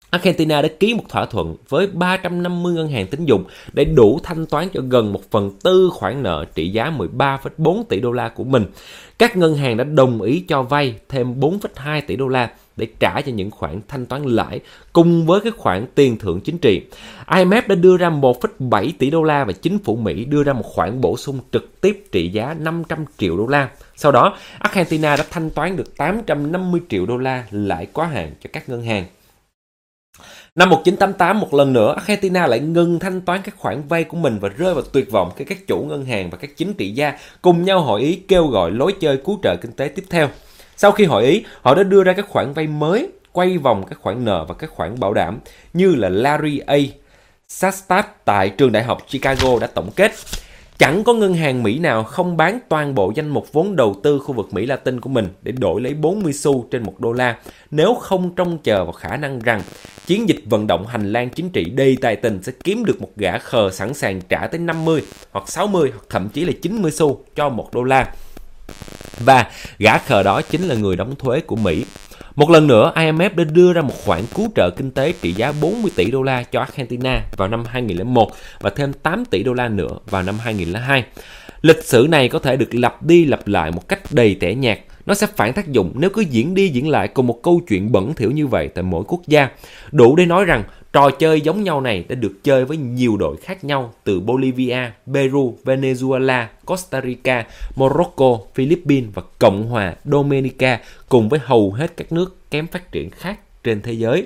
Argentina đã ký một thỏa thuận với 350 ngân hàng tín dụng để đủ thanh toán cho gần 1/4 khoản nợ trị giá 13,4 tỷ đô la của mình. Các ngân hàng đã đồng ý cho vay thêm 4,2 tỷ đô la để trả cho những khoản thanh toán lãi cùng với cái khoản tiền thưởng chính trị. IMF đã đưa ra 1,7 tỷ đô la và chính phủ Mỹ đưa ra một khoản bổ sung trực tiếp trị giá 500 triệu đô la. Sau đó, Argentina đã thanh toán được 850 triệu đô la lãi quá hạn cho các ngân hàng. Năm 1988, một lần nữa, Argentina lại ngừng thanh toán các khoản vay của mình và rơi vào tuyệt vọng khi các chủ ngân hàng và các chính trị gia cùng nhau hội ý kêu gọi lối chơi cứu trợ kinh tế tiếp theo. Sau khi hội ý, họ đã đưa ra các khoản vay mới, quay vòng các khoản nợ và các khoản bảo đảm, như là Larry A. Sastat tại trường đại học Chicago đã tổng kết. Chẳng có ngân hàng Mỹ nào không bán toàn bộ danh mục vốn đầu tư khu vực Mỹ Latin của mình để đổi lấy 40 xu trên 1 đô la nếu không trông chờ vào khả năng rằng chiến dịch vận động hành lang chính trị đầy tài tình sẽ kiếm được một gã khờ sẵn sàng trả tới 50 hoặc 60 hoặc thậm chí là 90 xu cho 1 đô la. Và gã khờ đó chính là người đóng thuế của Mỹ. Một lần nữa, IMF đã đưa ra một khoản cứu trợ kinh tế trị giá 40 tỷ đô la cho Argentina vào năm 2001 và thêm 8 tỷ đô la nữa vào năm 2002. Lịch sử này có thể được lặp đi lặp lại một cách đầy tẻ nhạt. Nó sẽ phản tác dụng nếu cứ diễn đi diễn lại cùng một câu chuyện bẩn thỉu như vậy tại mỗi quốc gia. Đủ để nói rằng trò chơi giống nhau này đã được chơi với nhiều đội khác nhau từ Bolivia, Peru, Venezuela, Costa Rica, Morocco, Philippines và Cộng hòa Dominica cùng với hầu hết các nước kém phát triển khác trên thế giới.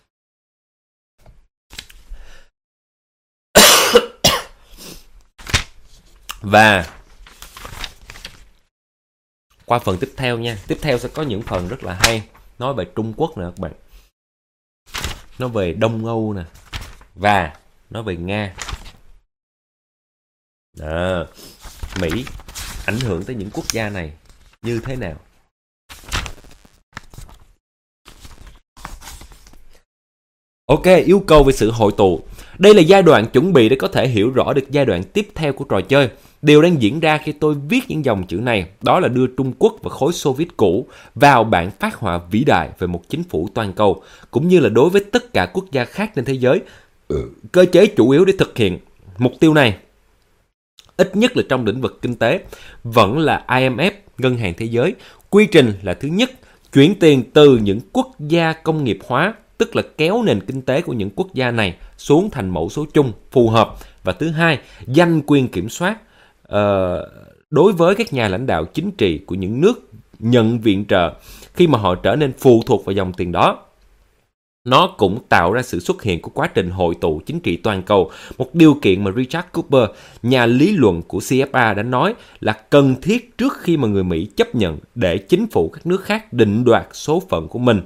Và qua phần tiếp theo nha. Tiếp theo sẽ có những phần rất là hay. Nói về Trung Quốc nè các bạn. Nói về Đông Âu nè. Và nói về Nga. Mỹ ảnh hưởng tới những quốc gia này như thế nào? Ok, yêu cầu về sự hội tụ. Đây là giai đoạn chuẩn bị để có thể hiểu rõ được giai đoạn tiếp theo của trò chơi. Điều đang diễn ra khi tôi viết những dòng chữ này, đó là đưa Trung Quốc và khối Xô Viết cũ vào bản phác họa vĩ đại về một chính phủ toàn cầu, cũng như là đối với tất cả quốc gia khác trên thế giới. Cơ chế chủ yếu để thực hiện mục tiêu này, ít nhất là trong lĩnh vực kinh tế, vẫn là IMF, Ngân hàng Thế giới. Quy trình là thứ nhất, chuyển tiền từ những quốc gia công nghiệp hóa, tức là kéo nền kinh tế của những quốc gia này xuống thành mẫu số chung phù hợp. Và thứ hai, giành quyền kiểm soát đối với các nhà lãnh đạo chính trị của những nước nhận viện trợ khi mà họ trở nên phụ thuộc vào dòng tiền đó. Nó cũng tạo ra sự xuất hiện của quá trình hội tụ chính trị toàn cầu, một điều kiện mà Richard Cooper, nhà lý luận của CFA đã nói là cần thiết trước khi mà người Mỹ chấp nhận để chính phủ các nước khác định đoạt số phận của mình.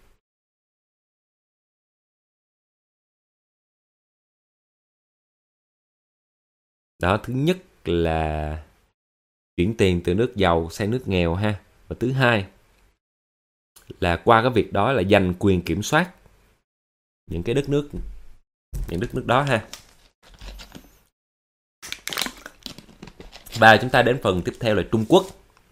Đó, thứ nhất là chuyển tiền từ nước giàu sang nước nghèo ha. Và thứ hai là qua cái việc đó là giành quyền kiểm soát những đất nước đó ha. Và chúng ta đến phần tiếp theo là Trung Quốc.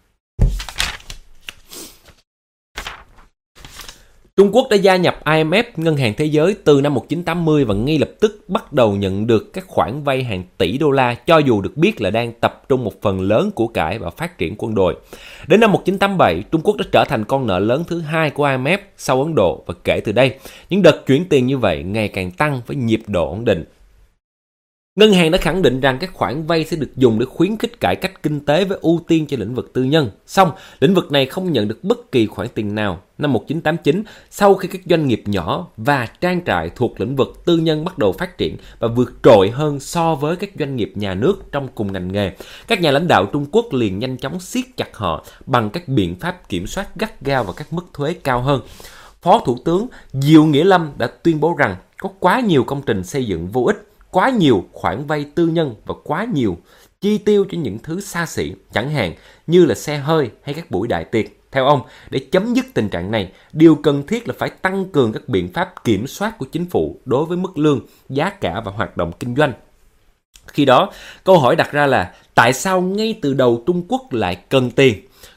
Trung Quốc đã gia nhập IMF, Ngân hàng Thế giới từ năm 1980 và ngay lập tức bắt đầu nhận được các khoản vay hàng tỷ đô la, cho dù được biết là đang tập trung một phần lớn của cải vào phát triển quân đội. Đến năm 1987, Trung Quốc đã trở thành con nợ lớn thứ hai của IMF sau Ấn Độ, và kể từ đây, những đợt chuyển tiền như vậy ngày càng tăng với nhịp độ ổn định. Ngân hàng đã khẳng định rằng các khoản vay sẽ được dùng để khuyến khích cải cách kinh tế với ưu tiên cho lĩnh vực tư nhân. Song, lĩnh vực này không nhận được bất kỳ khoản tiền nào. Năm 1989, sau khi các doanh nghiệp nhỏ và trang trại thuộc lĩnh vực tư nhân bắt đầu phát triển và vượt trội hơn so với các doanh nghiệp nhà nước trong cùng ngành nghề, các nhà lãnh đạo Trung Quốc liền nhanh chóng siết chặt họ bằng các biện pháp kiểm soát gắt gao và các mức thuế cao hơn. Phó Thủ tướng Diệu Nghĩa Lâm đã tuyên bố rằng có quá nhiều công trình xây dựng vô ích, quá nhiều khoản vay tư nhân và quá nhiều chi tiêu cho những thứ xa xỉ, chẳng hạn như là xe hơi hay các buổi đại tiệc. Theo ông, để chấm dứt tình trạng này, điều cần thiết là phải tăng cường các biện pháp kiểm soát của chính phủ đối với mức lương, giá cả và hoạt động kinh doanh. Khi đó, câu hỏi đặt ra là tại sao ngay từ đầu Trung Quốc lại cần tiền?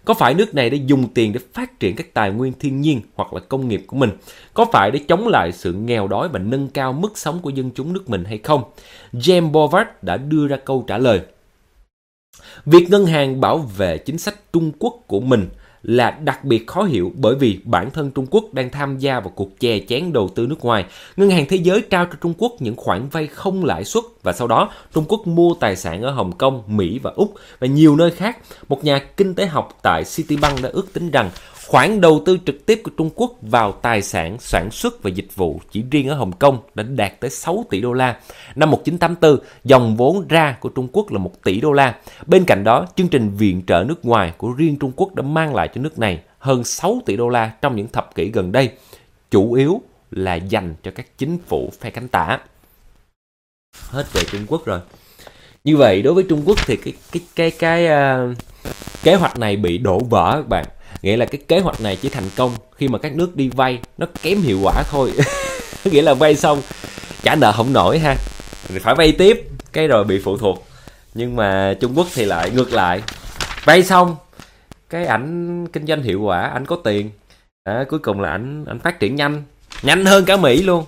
Có phải nước này đã dùng tiền để phát triển các tài nguyên thiên nhiên hoặc là công nghiệp của mình? Có phải để chống lại sự nghèo đói và nâng cao mức sống của dân chúng nước mình hay không? James Bovard đã đưa ra câu trả lời. Việc ngân hàng bảo vệ chính sách Trung Quốc của mình là đặc biệt khó hiểu bởi vì bản thân Trung Quốc đang tham gia vào cuộc chè chén đầu tư nước ngoài. Ngân hàng Thế giới trao cho Trung Quốc những khoản vay không lãi suất và sau đó Trung Quốc mua tài sản ở Hồng Kông, Mỹ và Úc và nhiều nơi khác. Một nhà kinh tế học tại Citibank đã ước tính rằng khoản đầu tư trực tiếp của Trung Quốc vào tài sản, sản xuất và dịch vụ chỉ riêng ở Hồng Kông đã đạt tới 6 tỷ đô la. Năm 1984, dòng vốn ra của Trung Quốc là 1 tỷ đô la. Bên cạnh đó, chương trình viện trợ nước ngoài của riêng Trung Quốc đã mang lại cho nước này hơn 6 tỷ đô la trong những thập kỷ gần đây, chủ yếu là dành cho các chính phủ phe cánh tả. Hết về Trung Quốc rồi. Như vậy đối với Trung Quốc thì cái kế hoạch này bị đổ vỡ các bạn. Nghĩa là cái kế hoạch này chỉ thành công khi mà các nước đi vay nó kém hiệu quả thôi. Nghĩa là vay xong trả nợ không nổi ha, thì phải vay tiếp, cái rồi bị phụ thuộc. Nhưng mà Trung Quốc thì lại ngược lại, vay xong cái ảnh kinh doanh hiệu quả, ảnh có tiền, cuối cùng là ảnh phát triển nhanh hơn cả Mỹ luôn.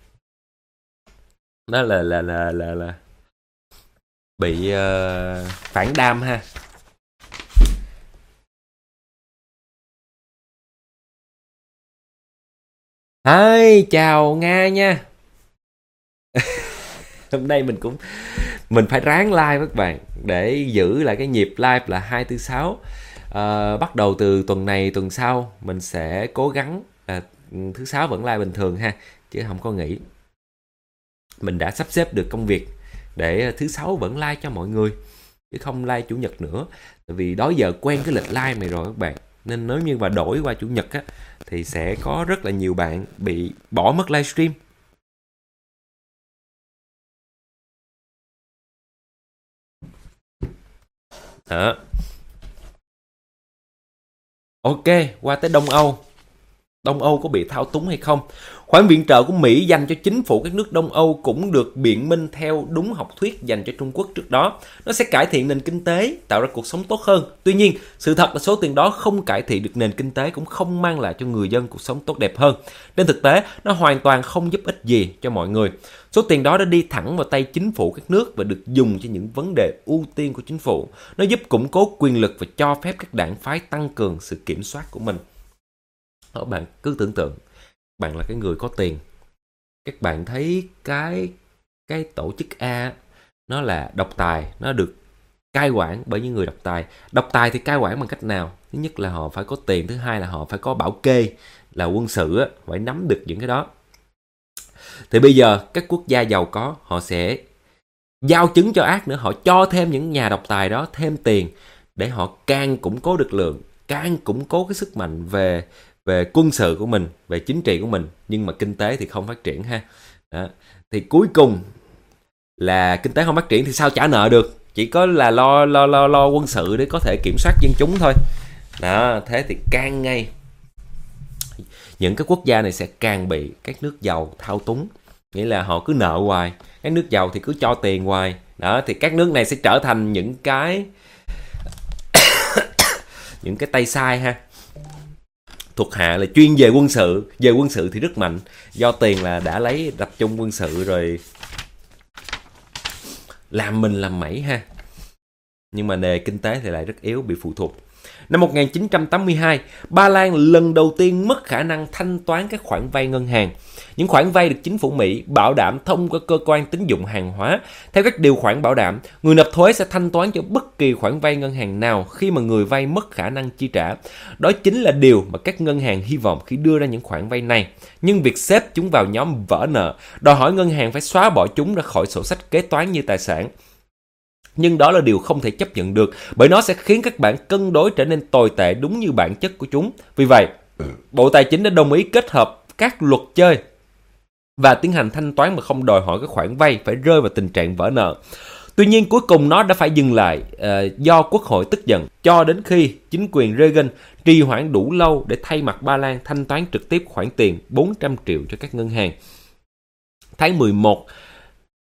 Đó là bị phản đam ha. Hi, chào Nga nha. Hôm nay mình phải ráng live các bạn để giữ lại cái nhịp live là 2, 4, 6. Bắt đầu từ tuần này, tuần sau mình sẽ cố gắng thứ 6 vẫn live bình thường ha, chứ không có nghỉ. Mình đã sắp xếp được công việc để thứ 6 vẫn live cho mọi người, chứ không live chủ nhật nữa. Tại vì đó giờ quen cái lịch live này rồi các bạn, nên nếu như mà đổi qua chủ nhật á thì sẽ có rất là nhiều bạn bị bỏ mất livestream. Đó. Ok, qua tới Đông Âu. Đông Âu có bị thao túng hay không? Khoản viện trợ của Mỹ dành cho chính phủ các nước Đông Âu cũng được biện minh theo đúng học thuyết dành cho Trung Quốc trước đó. Nó sẽ cải thiện nền kinh tế, tạo ra cuộc sống tốt hơn. Tuy nhiên, sự thật là số tiền đó không cải thiện được nền kinh tế, cũng không mang lại cho người dân cuộc sống tốt đẹp hơn. Trên thực tế, nó hoàn toàn không giúp ích gì cho mọi người. Số tiền đó đã đi thẳng vào tay chính phủ các nước và được dùng cho những vấn đề ưu tiên của chính phủ. Nó giúp củng cố quyền lực và cho phép các đảng phái tăng cường sự kiểm soát của mình. Các bạn cứ tưởng tượng, bạn là cái người có tiền, các bạn thấy cái tổ chức A nó là độc tài, nó được cai quản bởi những người độc tài. Độc tài thì cai quản bằng cách nào? Thứ nhất là họ phải có tiền, thứ hai là họ phải có bảo kê, là quân sự á, phải nắm được những cái đó. Thì bây giờ các quốc gia giàu có họ sẽ giao chứng cho ác nữa, họ cho thêm những nhà độc tài đó thêm tiền để họ càng củng cố lực lượng, càng củng cố cái sức mạnh về quân sự của mình, về chính trị của mình, nhưng mà kinh tế thì không phát triển ha. Đó. Thì cuối cùng là kinh tế không phát triển thì sao trả nợ được? Chỉ có là lo quân sự để có thể kiểm soát dân chúng thôi. Đó, thế thì càng ngày những cái quốc gia này sẽ càng bị các nước giàu thao túng. Nghĩa là họ cứ nợ hoài, các nước giàu thì cứ cho tiền hoài. Đó, thì các nước này sẽ trở thành những cái những cái tay sai ha. Thuộc hạ là chuyên về quân sự thì rất mạnh, do tiền là đã lấy tập trung quân sự rồi làm mình làm mẩy ha. Nhưng mà nền kinh tế thì lại rất yếu, bị phụ thuộc. Năm 1982, Ba Lan lần đầu tiên mất khả năng thanh toán các khoản vay ngân hàng. Những khoản vay được chính phủ Mỹ bảo đảm thông qua cơ quan tín dụng hàng hóa. Theo các điều khoản bảo đảm, người nộp thuế sẽ thanh toán cho bất kỳ khoản vay ngân hàng nào khi mà người vay mất khả năng chi trả. Đó chính là điều mà các ngân hàng hy vọng khi đưa ra những khoản vay này. Nhưng việc xếp chúng vào nhóm vỡ nợ đòi hỏi ngân hàng phải xóa bỏ chúng ra khỏi sổ sách kế toán như tài sản. Nhưng đó là điều không thể chấp nhận được, bởi nó sẽ khiến các bản cân đối trở nên tồi tệ đúng như bản chất của chúng. Vì vậy, Bộ Tài chính đã đồng ý kết hợp các luật chơi và tiến hành thanh toán mà không đòi hỏi các khoản vay phải rơi vào tình trạng vỡ nợ. Tuy nhiên, cuối cùng nó đã phải dừng lại do Quốc hội tức giận, cho đến khi chính quyền Reagan trì hoãn đủ lâu để thay mặt Ba Lan thanh toán trực tiếp khoản tiền 400 triệu cho các ngân hàng. Tháng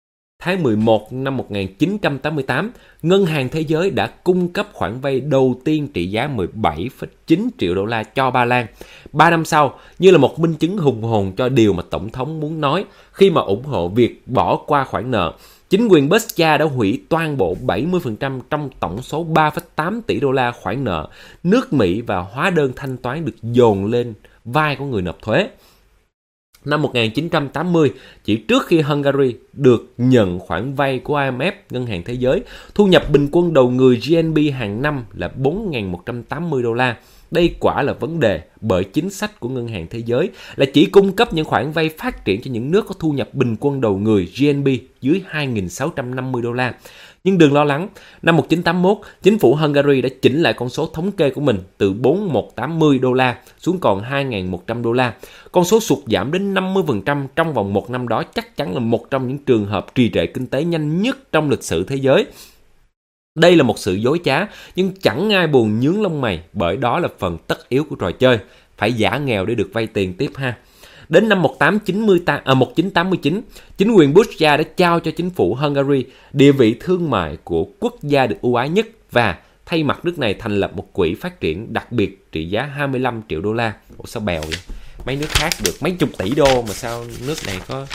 tháng 11 năm 1988, Ngân hàng Thế giới đã cung cấp khoản vay đầu tiên trị giá 17,9 triệu đô la cho Ba Lan. 3 năm sau, như là một minh chứng hùng hồn cho điều mà Tổng thống muốn nói khi mà ủng hộ việc bỏ qua khoản nợ, chính quyền Bush-cha đã hủy toàn bộ 70% trong tổng số 3,8 tỷ đô la khoản nợ nước Mỹ và hóa đơn thanh toán được dồn lên vai của người nộp thuế. Năm 1980, chỉ trước khi Hungary được nhận khoản vay của IMF, Ngân hàng Thế giới, thu nhập bình quân đầu người GNP hàng năm là 4.180 đô la. Đây quả là vấn đề bởi chính sách của Ngân hàng Thế giới là chỉ cung cấp những khoản vay phát triển cho những nước có thu nhập bình quân đầu người GNP dưới 2.650 đô la. Nhưng đừng lo lắng, năm 1981, chính phủ Hungary đã chỉnh lại con số thống kê của mình từ 4.180 đô la xuống còn 2.100 đô la. Con số sụt giảm đến 50% trong vòng một năm đó chắc chắn là một trong những trường hợp trì trệ kinh tế nhanh nhất trong lịch sử thế giới. Đây là một sự dối trá, nhưng chẳng ai buồn nhướng lông mày bởi đó là phần tất yếu của trò chơi. Phải giả nghèo để được vay tiền tiếp ha. Đến năm 1989, chính quyền Bush-cha đã trao cho chính phủ Hungary địa vị thương mại của quốc gia được ưu ái nhất và thay mặt nước này thành lập một quỹ phát triển đặc biệt trị giá 25 triệu đô la. Ủa sao bèo vậy? Mấy nước khác được mấy chục tỷ đô mà sao nước này có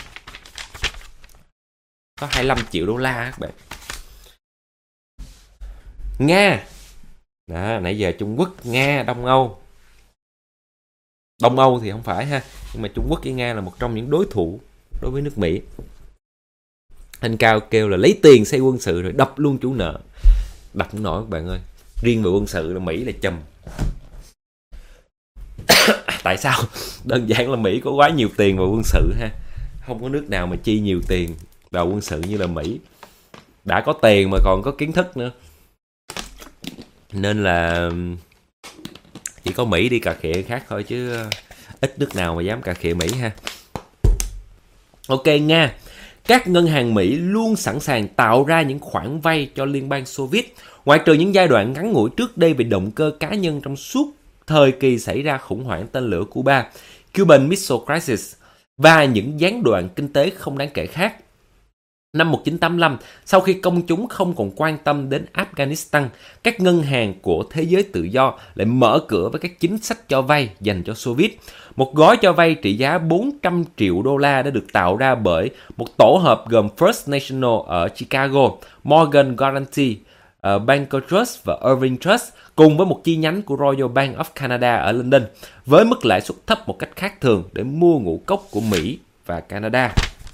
25 triệu đô la các bạn. Nga. Đó, nãy giờ Trung Quốc, Nga, Đông Âu. Đông Âu thì không phải ha, nhưng mà Trung Quốc với Nga là một trong những đối thủ đối với nước Mỹ. Anh Cao kêu là lấy tiền xây quân sự rồi đập luôn chủ nợ. Đập không nổi các bạn ơi. Riêng về quân sự là Mỹ là chùm. Tại sao? Đơn giản là Mỹ có quá nhiều tiền vào quân sự ha. Không có nước nào mà chi nhiều tiền vào quân sự như là Mỹ. Đã có tiền mà còn có kiến thức nữa. Nên là chỉ có Mỹ đi cà khịa khác thôi chứ ít nước nào mà dám cà khịa Mỹ ha. Ok Nga. Các ngân hàng Mỹ luôn sẵn sàng tạo ra những khoản vay cho Liên bang Xô Viết, ngoại trừ những giai đoạn ngắn ngủi trước đây về động cơ cá nhân trong suốt thời kỳ xảy ra khủng hoảng tên lửa Cuba, Cuban Missile Crisis và những gián đoạn kinh tế không đáng kể khác. Năm 1985, sau khi công chúng không còn quan tâm đến Afghanistan, các ngân hàng của thế giới tự do lại mở cửa với các chính sách cho vay dành cho Xô Viết. Một gói cho vay trị giá 400 triệu đô la đã được tạo ra bởi một tổ hợp gồm First National ở Chicago, Morgan Guaranty, Banker Trust và Irving Trust, cùng với một chi nhánh của Royal Bank of Canada ở London, với mức lãi suất thấp một cách khác thường để mua ngũ cốc của Mỹ và Canada.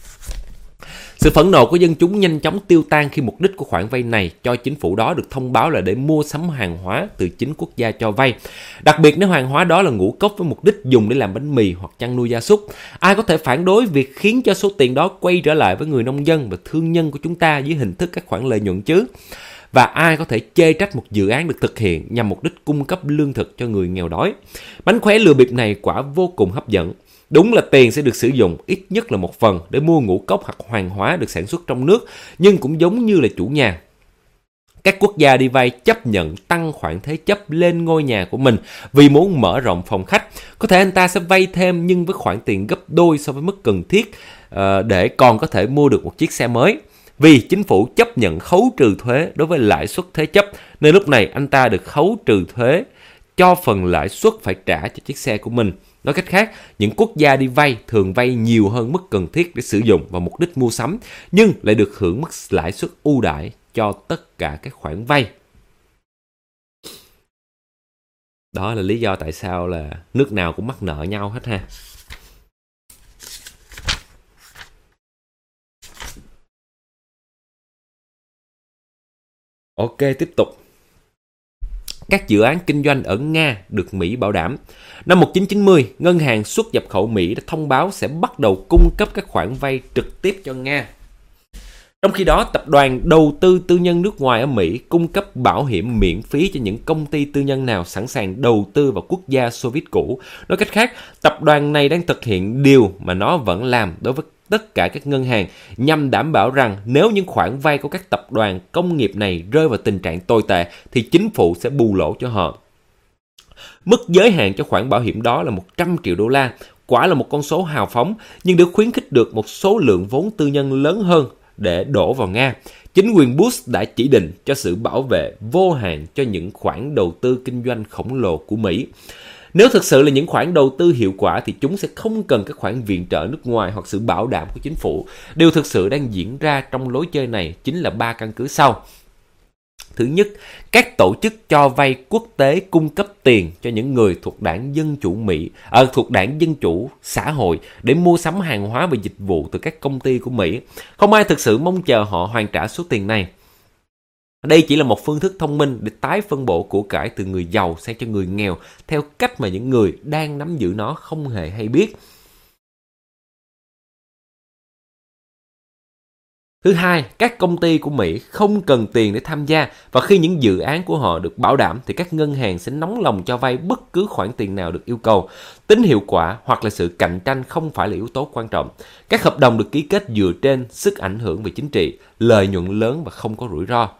Sự phẫn nộ của dân chúng nhanh chóng tiêu tan khi mục đích của khoản vay này cho chính phủ đó được thông báo là để mua sắm hàng hóa từ chính quốc gia cho vay. Đặc biệt nếu hàng hóa đó là ngũ cốc với mục đích dùng để làm bánh mì hoặc chăn nuôi gia súc. Ai có thể phản đối việc khiến cho số tiền đó quay trở lại với người nông dân và thương nhân của chúng ta dưới hình thức các khoản lợi nhuận chứ? Và ai có thể chê trách một dự án được thực hiện nhằm mục đích cung cấp lương thực cho người nghèo đói? Mánh khóe lừa bịp này quả vô cùng hấp dẫn. Đúng là tiền sẽ được sử dụng ít nhất là một phần để mua ngũ cốc hoặc hàng hóa được sản xuất trong nước, nhưng cũng giống như là chủ nhà. Các quốc gia đi vay chấp nhận tăng khoản thế chấp lên ngôi nhà của mình vì muốn mở rộng phòng khách. Có thể anh ta sẽ vay thêm nhưng với khoản tiền gấp đôi so với mức cần thiết để còn có thể mua được một chiếc xe mới. Vì chính phủ chấp nhận khấu trừ thuế đối với lãi suất thế chấp, nên lúc này anh ta được khấu trừ thuế cho phần lãi suất phải trả cho chiếc xe của mình. Nói cách khác, những quốc gia đi vay thường vay nhiều hơn mức cần thiết để sử dụng vào mục đích mua sắm, nhưng lại được hưởng mức lãi suất ưu đãi cho tất cả các khoản vay. Đó là lý do tại sao là nước nào cũng mắc nợ nhau hết ha. Ok, tiếp tục. Các dự án kinh doanh ở Nga được Mỹ bảo đảm. Năm 1990, Ngân hàng xuất nhập khẩu Mỹ đã thông báo sẽ bắt đầu cung cấp các khoản vay trực tiếp cho Nga. Trong khi đó, tập đoàn đầu tư tư nhân nước ngoài ở Mỹ cung cấp bảo hiểm miễn phí cho những công ty tư nhân nào sẵn sàng đầu tư vào quốc gia Xô Viết cũ. Nói cách khác, tập đoàn này đang thực hiện điều mà nó vẫn làm đối với tất cả các ngân hàng nhằm đảm bảo rằng nếu những khoản vay của các tập đoàn công nghiệp này rơi vào tình trạng tồi tệ thì chính phủ sẽ bù lỗ cho họ. Mức giới hạn cho khoản bảo hiểm đó là 100 triệu đô la, quả là một con số hào phóng nhưng để khuyến khích được một số lượng vốn tư nhân lớn hơn để đổ vào Nga. Chính quyền Bush đã chỉ định cho sự bảo vệ vô hạn cho những khoản đầu tư kinh doanh khổng lồ của Mỹ. Nếu thực sự là những khoản đầu tư hiệu quả thì chúng sẽ không cần các khoản viện trợ nước ngoài hoặc sự bảo đảm của chính phủ. Điều thực sự đang diễn ra trong lối chơi này chính là 3 căn cứ sau. Thứ nhất, các tổ chức cho vay quốc tế cung cấp tiền cho những người thuộc đảng Dân Chủ thuộc đảng Dân Chủ xã hội để mua sắm hàng hóa và dịch vụ từ các công ty của Mỹ. Không ai thực sự mong chờ họ hoàn trả số tiền này. Đây chỉ là một phương thức thông minh để tái phân bổ của cải từ người giàu sang cho người nghèo theo cách mà những người đang nắm giữ nó không hề hay biết. Thứ hai, các công ty của Mỹ không cần tiền để tham gia và khi những dự án của họ được bảo đảm thì các ngân hàng sẽ nóng lòng cho vay bất cứ khoản tiền nào được yêu cầu. Tính hiệu quả hoặc là sự cạnh tranh không phải là yếu tố quan trọng. Các hợp đồng được ký kết dựa trên sức ảnh hưởng về chính trị, lợi nhuận lớn và không có rủi ro.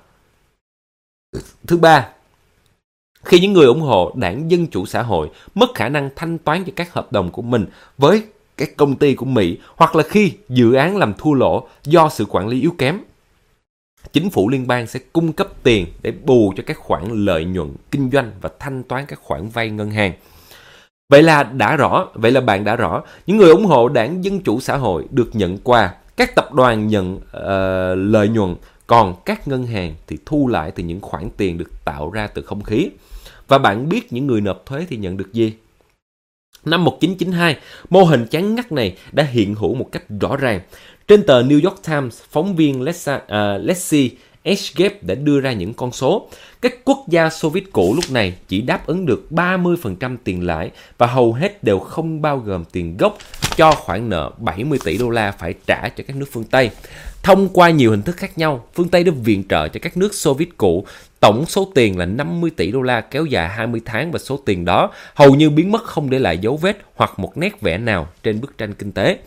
Thứ ba, khi những người ủng hộ đảng Dân Chủ xã hội mất khả năng thanh toán cho các hợp đồng của mình với các công ty của Mỹ hoặc là khi dự án làm thua lỗ do sự quản lý yếu kém, chính phủ liên bang sẽ cung cấp tiền để bù cho các khoản lợi nhuận kinh doanh và thanh toán các khoản vay ngân hàng. Vậy là bạn đã rõ, những người ủng hộ đảng Dân Chủ xã hội được nhận quà, các tập đoàn nhận lợi nhuận, còn các ngân hàng thì thu lại từ những khoản tiền được tạo ra từ không khí. Và bạn biết những người nộp thuế thì nhận được gì? Năm 1992, mô hình chán ngắt này đã hiện hữu một cách rõ ràng. Trên tờ New York Times, phóng viên Leslie H. đã đưa ra những con số. Các quốc gia Xô Viết cũ lúc này chỉ đáp ứng được 30% tiền lãi và hầu hết đều không bao gồm tiền gốc cho khoản nợ 70 tỷ đô la phải trả cho các nước phương Tây. Thông qua nhiều hình thức khác nhau, phương Tây đã viện trợ cho các nước Xô Viết cũ. Tổng số tiền là 50 tỷ đô la kéo dài 20 tháng và số tiền đó hầu như biến mất không để lại dấu vết hoặc một nét vẽ nào trên bức tranh kinh tế.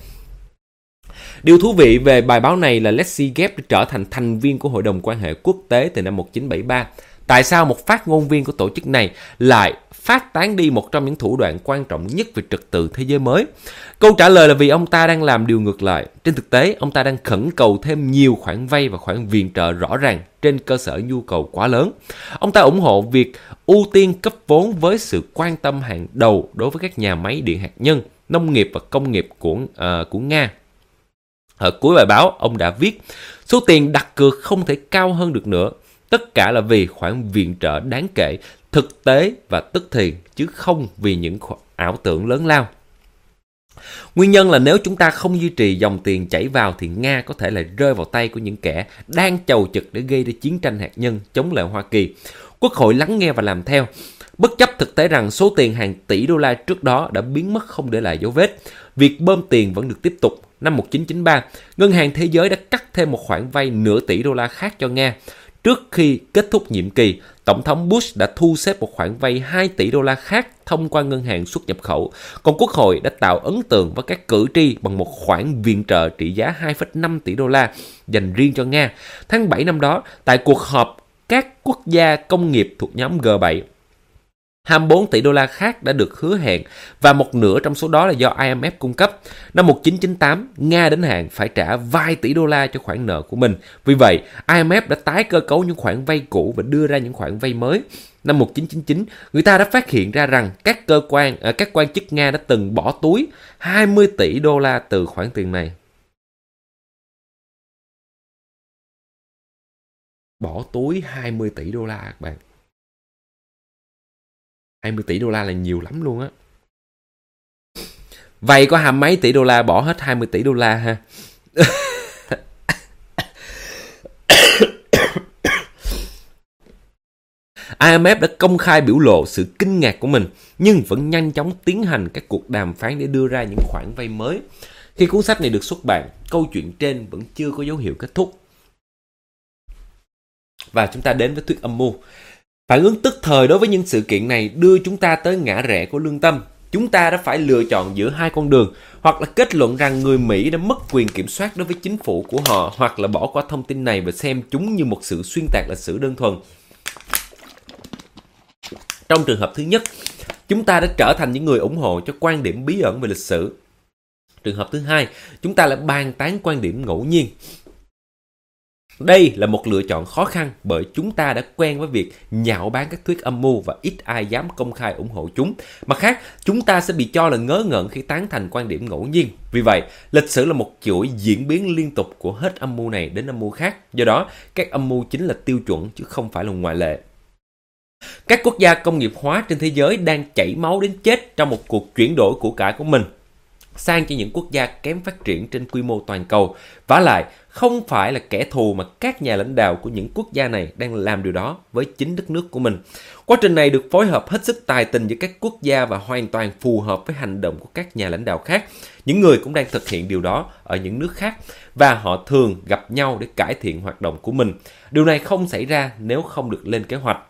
Điều thú vị về bài báo này là Leslie đã trở thành thành viên của Hội đồng quan hệ quốc tế từ năm 1973. Tại sao một phát ngôn viên của tổ chức này lại phát tán đi một trong những thủ đoạn quan trọng nhất về trật tự thế giới mới? Câu trả lời là vì ông ta đang làm điều ngược lại. Trên thực tế, ông ta đang khẩn cầu thêm nhiều khoản vay và khoản viện trợ rõ ràng trên cơ sở nhu cầu quá lớn. Ông ta ủng hộ việc ưu tiên cấp vốn với sự quan tâm hàng đầu đối với các nhà máy điện hạt nhân, nông nghiệp và công nghiệp của Nga. Ở cuối bài báo, ông đã viết, số tiền đặt cược không thể cao hơn được nữa. Tất cả là vì khoản viện trợ đáng kể, thực tế và tức thì, chứ không vì những ảo tưởng lớn lao. Nguyên nhân là nếu chúng ta không duy trì dòng tiền chảy vào thì Nga có thể lại rơi vào tay của những kẻ đang chầu chực để gây ra chiến tranh hạt nhân chống lại Hoa Kỳ. Quốc hội lắng nghe và làm theo. Bất chấp thực tế rằng số tiền hàng tỷ đô la trước đó đã biến mất không để lại dấu vết, việc bơm tiền vẫn được tiếp tục. Năm 1993, Ngân hàng Thế giới đã cắt thêm một khoản vay nửa tỷ đô la khác cho Nga. Trước khi kết thúc nhiệm kỳ, Tổng thống Bush đã thu xếp một khoản vay 2 tỷ đô la khác thông qua ngân hàng xuất nhập khẩu. Còn Quốc hội đã tạo ấn tượng với các cử tri bằng một khoản viện trợ trị giá 2,5 tỷ đô la dành riêng cho Nga. Tháng 7 năm đó, tại cuộc họp các quốc gia công nghiệp thuộc nhóm G7, 24 tỷ đô la khác đã được hứa hẹn và một nửa trong số đó là do IMF cung cấp. Năm 1998, Nga đến hạn phải trả vài tỷ đô la cho khoản nợ của mình. Vì vậy, IMF đã tái cơ cấu những khoản vay cũ và đưa ra những khoản vay mới. Năm 1999, người ta đã phát hiện ra rằng các quan chức Nga đã từng bỏ túi 20 tỷ đô la từ khoản tiền này. Bỏ túi 20 tỷ đô la các bạn. 20 tỷ đô la là nhiều lắm luôn á. Vay có 20 mấy tỷ đô la, bỏ hết 20 tỷ đô la ha. IMF đã công khai biểu lộ sự kinh ngạc của mình, nhưng vẫn nhanh chóng tiến hành các cuộc đàm phán để đưa ra những khoản vay mới. Khi cuốn sách này được xuất bản, câu chuyện trên vẫn chưa có dấu hiệu kết thúc. Và chúng ta đến với thuyết âm mưu. Phản ứng tức thời đối với những sự kiện này đưa chúng ta tới ngã rẽ của lương tâm. Chúng ta đã phải lựa chọn giữa hai con đường, hoặc là kết luận rằng người Mỹ đã mất quyền kiểm soát đối với chính phủ của họ, hoặc là bỏ qua thông tin này và xem chúng như một sự xuyên tạc lịch sử đơn thuần. Trong trường hợp thứ nhất, chúng ta đã trở thành những người ủng hộ cho quan điểm bí ẩn về lịch sử. Trường hợp thứ hai, chúng ta lại bàn tán quan điểm ngẫu nhiên. Đây là một lựa chọn khó khăn bởi chúng ta đã quen với việc nhạo báng các thuyết âm mưu và ít ai dám công khai ủng hộ chúng. Mặt khác, chúng ta sẽ bị cho là ngớ ngẩn khi tán thành quan điểm ngẫu nhiên. Vì vậy, lịch sử là một chuỗi diễn biến liên tục của hết âm mưu này đến âm mưu khác. Do đó, các âm mưu chính là tiêu chuẩn chứ không phải là ngoại lệ. Các quốc gia công nghiệp hóa trên thế giới đang chảy máu đến chết trong một cuộc chuyển đổi của cải của mình sang cho những quốc gia kém phát triển trên quy mô toàn cầu. Vả lại, không phải là kẻ thù mà các nhà lãnh đạo của những quốc gia này đang làm điều đó với chính đất nước của mình. Quá trình này được phối hợp hết sức tài tình giữa các quốc gia và hoàn toàn phù hợp với hành động của các nhà lãnh đạo khác. Những người cũng đang thực hiện điều đó ở những nước khác và họ thường gặp nhau để cải thiện hoạt động của mình. Điều này không xảy ra nếu không được lên kế hoạch.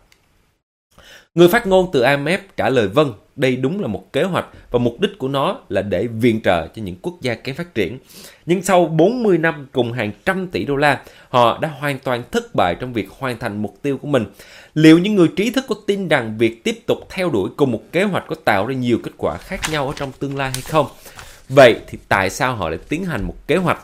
Người phát ngôn từ IMF trả lời vâng, đây đúng là một kế hoạch và mục đích của nó là để viện trợ cho những quốc gia kém phát triển. Nhưng sau 40 năm cùng hàng trăm tỷ đô la, họ đã hoàn toàn thất bại trong việc hoàn thành mục tiêu của mình. Liệu những người trí thức có tin rằng việc tiếp tục theo đuổi cùng một kế hoạch có tạo ra nhiều kết quả khác nhau ở trong tương lai hay không? Vậy thì tại sao họ lại tiến hành một kế hoạch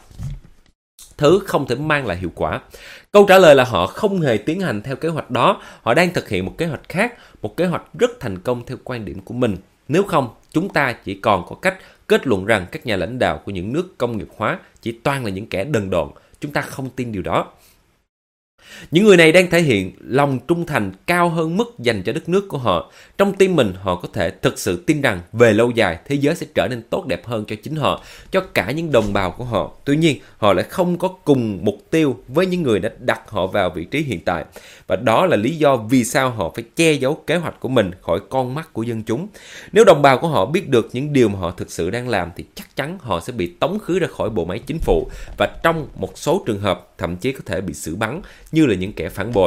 thứ không thể mang lại hiệu quả? Câu trả lời là họ không hề tiến hành theo kế hoạch đó, họ đang thực hiện một kế hoạch khác, một kế hoạch rất thành công theo quan điểm của mình. Nếu không, chúng ta chỉ còn có cách kết luận rằng các nhà lãnh đạo của những nước công nghiệp hóa chỉ toàn là những kẻ đần độn. Chúng ta không tin điều đó. Những người này đang thể hiện lòng trung thành cao hơn mức dành cho đất nước của họ. Trong tim mình, họ có thể thực sự tin rằng về lâu dài, thế giới sẽ trở nên tốt đẹp hơn cho chính họ, cho cả những đồng bào của họ. Tuy nhiên, họ lại không có cùng mục tiêu với những người đã đặt họ vào vị trí hiện tại. Và đó là lý do vì sao họ phải che giấu kế hoạch của mình khỏi con mắt của dân chúng. Nếu đồng bào của họ biết được những điều mà họ thực sự đang làm thì chắc chắn họ sẽ bị tống khứ ra khỏi bộ máy chính phủ và trong một số trường hợp thậm chí có thể bị xử bắn như là những kẻ phản bội.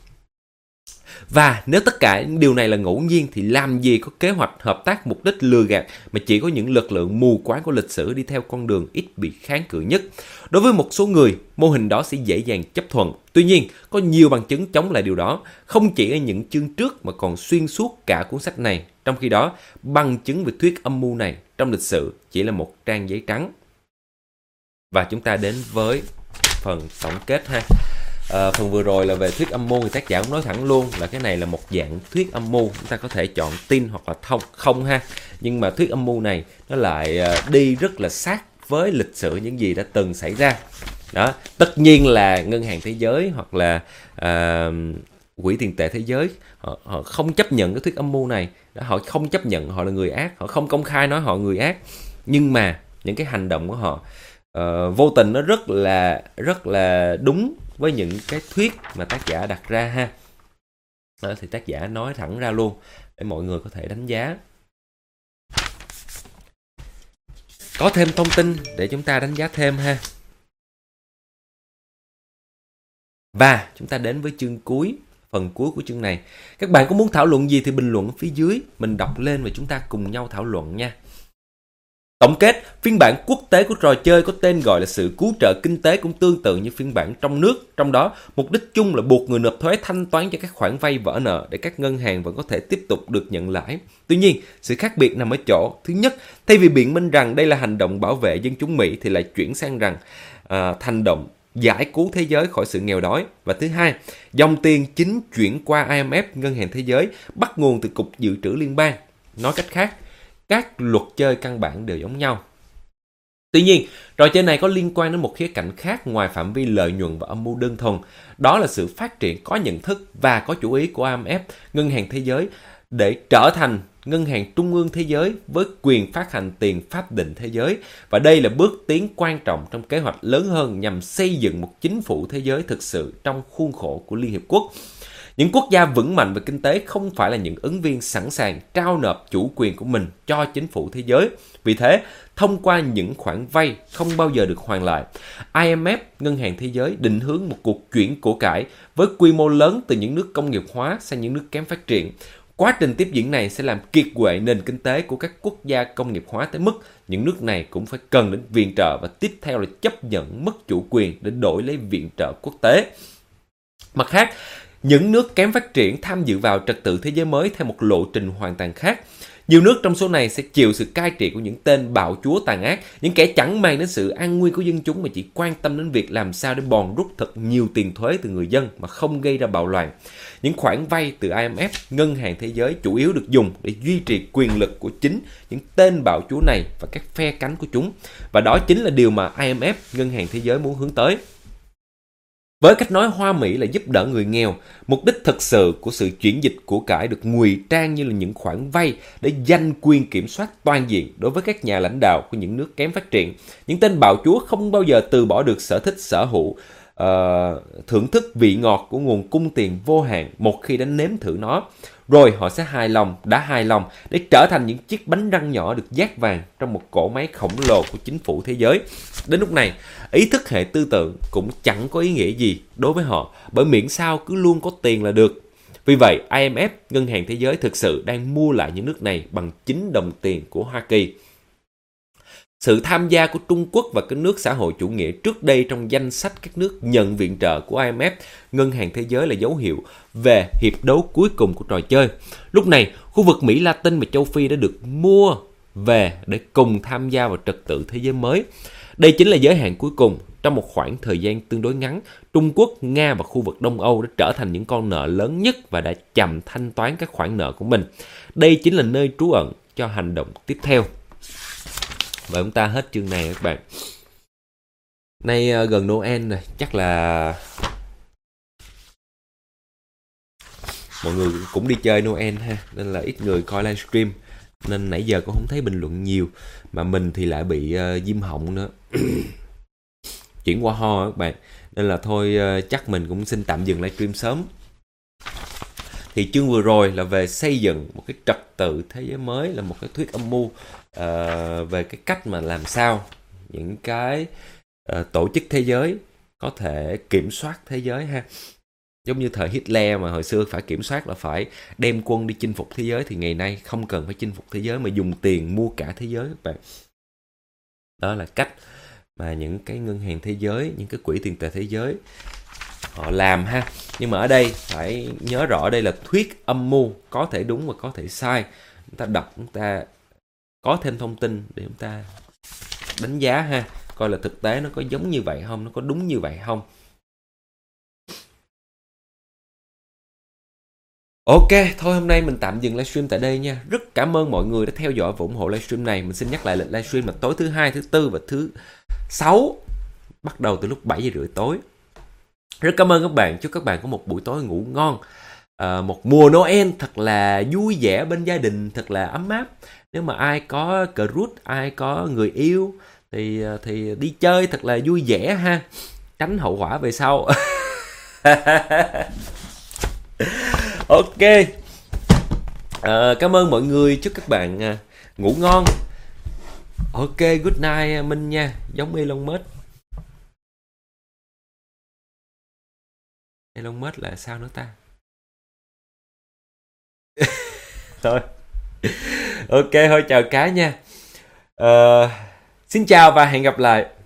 Và nếu tất cả những điều này là ngẫu nhiên thì làm gì có kế hoạch hợp tác mục đích lừa gạt mà chỉ có những lực lượng mù quáng của lịch sử đi theo con đường ít bị kháng cự nhất. Đối với một số người, mô hình đó sẽ dễ dàng chấp thuận. Tuy nhiên, có nhiều bằng chứng chống lại điều đó, không chỉ ở những chương trước mà còn xuyên suốt cả cuốn sách này. Trong khi đó, bằng chứng về thuyết âm mưu này trong lịch sử chỉ là một trang giấy trắng. Và chúng ta đến với phần tổng kết ha. Phần vừa rồi là về thuyết âm mưu thì tác giả cũng nói thẳng luôn là cái này là một dạng thuyết âm mưu, chúng ta có thể chọn tin hoặc là không ha. Nhưng mà thuyết âm mưu này nó lại đi rất là sát với lịch sử những gì đã từng xảy ra. Đó, tất nhiên là Ngân hàng Thế giới hoặc là Quỹ tiền tệ thế giới họ không chấp nhận cái thuyết âm mưu này. Đó, họ không chấp nhận họ là người ác, họ không công khai nói họ người ác. Nhưng mà những cái hành động của họ vô tình nó rất là đúng với những cái thuyết mà tác giả đặt ra ha. Đó, thì tác giả nói thẳng ra luôn để mọi người có thể đánh giá. Có thêm thông tin để chúng ta đánh giá thêm ha. Và chúng ta đến với chương cuối, phần cuối của chương này. Các bạn có muốn thảo luận gì thì bình luận ở phía dưới, mình đọc lên và chúng ta cùng nhau thảo luận nha. Tổng kết, phiên bản quốc tế của trò chơi có tên gọi là sự cứu trợ kinh tế cũng tương tự như phiên bản trong nước. Trong đó, mục đích chung là buộc người nộp thuế thanh toán cho các khoản vay vỡ nợ để các ngân hàng vẫn có thể tiếp tục được nhận lãi. Tuy nhiên, sự khác biệt nằm ở chỗ, thứ nhất, thay vì biện minh rằng đây là hành động bảo vệ dân chúng Mỹ thì lại chuyển sang rằng hành động giải cứu thế giới khỏi sự nghèo đói. Và thứ hai, dòng tiền chính chuyển qua IMF, Ngân hàng Thế giới, bắt nguồn từ Cục Dự trữ Liên bang. Nói cách khác, các luật chơi căn bản đều giống nhau. Tuy nhiên, trò chơi này có liên quan đến một khía cạnh khác ngoài phạm vi lợi nhuận và âm mưu đơn thuần. Đó là sự phát triển có nhận thức và có chủ ý của IMF, Ngân hàng Thế giới, để trở thành ngân hàng trung ương thế giới với quyền phát hành tiền pháp định thế giới. Và đây là bước tiến quan trọng trong kế hoạch lớn hơn nhằm xây dựng một chính phủ thế giới thực sự trong khuôn khổ của Liên Hiệp Quốc. Những quốc gia vững mạnh về kinh tế không phải là những ứng viên sẵn sàng trao nộp chủ quyền của mình cho chính phủ thế giới. Vì thế, thông qua những khoản vay không bao giờ được hoàn lại, IMF, Ngân hàng Thế giới định hướng một cuộc chuyển của cải với quy mô lớn từ những nước công nghiệp hóa sang những nước kém phát triển. Quá trình tiếp diễn này sẽ làm kiệt quệ nền kinh tế của các quốc gia công nghiệp hóa tới mức những nước này cũng phải cần đến viện trợ và tiếp theo là chấp nhận mất chủ quyền để đổi lấy viện trợ quốc tế. Mặt khác, những nước kém phát triển tham dự vào trật tự thế giới mới theo một lộ trình hoàn toàn khác. Nhiều nước trong số này sẽ chịu sự cai trị của những tên bạo chúa tàn ác, những kẻ chẳng mang đến sự an nguy của dân chúng mà chỉ quan tâm đến việc làm sao để bòn rút thật nhiều tiền thuế từ người dân mà không gây ra bạo loạn. Những khoản vay từ IMF, Ngân hàng Thế giới chủ yếu được dùng để duy trì quyền lực của chính những tên bạo chúa này và các phe cánh của chúng. Và đó chính là điều mà IMF, Ngân hàng Thế giới muốn hướng tới. Với cách nói hoa mỹ là giúp đỡ người nghèo, mục đích thực sự của sự chuyển dịch của cải được ngụy trang như là những khoản vay để giành quyền kiểm soát toàn diện đối với các nhà lãnh đạo của những nước kém phát triển. Những tên bạo chúa không bao giờ từ bỏ được sở thích sở hữu, thưởng thức vị ngọt của nguồn cung tiền vô hạn một khi đã nếm thử nó. Rồi họ sẽ đã hài lòng để trở thành những chiếc bánh răng nhỏ được dát vàng trong một cỗ máy khổng lồ của chính phủ thế giới. Đến lúc này, ý thức hệ tư tưởng cũng chẳng có ý nghĩa gì đối với họ, bởi miễn sao cứ luôn có tiền là được. Vì vậy, IMF, Ngân hàng Thế giới thực sự đang mua lại những nước này bằng chính đồng tiền của Hoa Kỳ. Sự tham gia của Trung Quốc và các nước xã hội chủ nghĩa trước đây trong danh sách các nước nhận viện trợ của IMF, Ngân hàng Thế giới là dấu hiệu về hiệp đấu cuối cùng của trò chơi. Lúc này, khu vực Mỹ Latin và châu Phi đã được mua về để cùng tham gia vào trật tự thế giới mới. Đây chính là giới hạn cuối cùng. Trong một khoảng thời gian tương đối ngắn, Trung Quốc, Nga và khu vực Đông Âu đã trở thành những con nợ lớn nhất và đã chậm thanh toán các khoản nợ của mình. Đây chính là nơi trú ẩn cho hành động tiếp theo. Và chúng ta hết chương này các bạn. Nay gần Noel rồi, chắc là mọi người cũng đi chơi Noel ha, nên là ít người coi livestream, nên nãy giờ cũng không thấy bình luận nhiều, mà mình thì lại bị viêm họng nữa. Chuyển qua ho các bạn, nên là thôi chắc mình cũng xin tạm dừng livestream sớm. Thì chương vừa rồi là về xây dựng một cái trật tự thế giới mới, là một cái thuyết âm mưu về cái cách mà làm sao những cái tổ chức thế giới có thể kiểm soát thế giới ha. Giống như thời Hitler mà hồi xưa phải kiểm soát là phải đem quân đi chinh phục thế giới, thì ngày nay không cần phải chinh phục thế giới mà dùng tiền mua cả thế giới các bạn. Đó là cách mà những cái ngân hàng thế giới, những cái quỹ tiền tệ thế giới họ làm ha. Nhưng mà ở đây phải nhớ rõ đây là thuyết âm mưu, có thể đúng và có thể sai. Chúng ta đọc, chúng ta có thêm thông tin để chúng ta đánh giá ha, coi là thực tế nó có giống như vậy không, nó có đúng như vậy không. Ok, thôi hôm nay mình tạm dừng livestream tại đây nha. Rất cảm ơn mọi người đã theo dõi và ủng hộ livestream này. Mình xin nhắc lại lịch livestream là tối thứ Hai, thứ Tư và thứ Sáu, bắt đầu từ lúc 7 giờ rưỡi tối. Rất cảm ơn các bạn, chúc các bạn có một buổi tối ngủ ngon, một mùa Noel thật là vui vẻ bên gia đình, thật là ấm áp. Nếu mà ai có cờ rút, ai có người yêu thì đi chơi thật là vui vẻ ha, tránh hậu quả về sau. Ok, cảm ơn mọi người, chúc các bạn ngủ ngon. Ok, good night Minh nha, giống Elon Musk. Elon Musk là sao nữa ta? Thôi. Ok, thôi chào cả nha. Xin chào và hẹn gặp lại.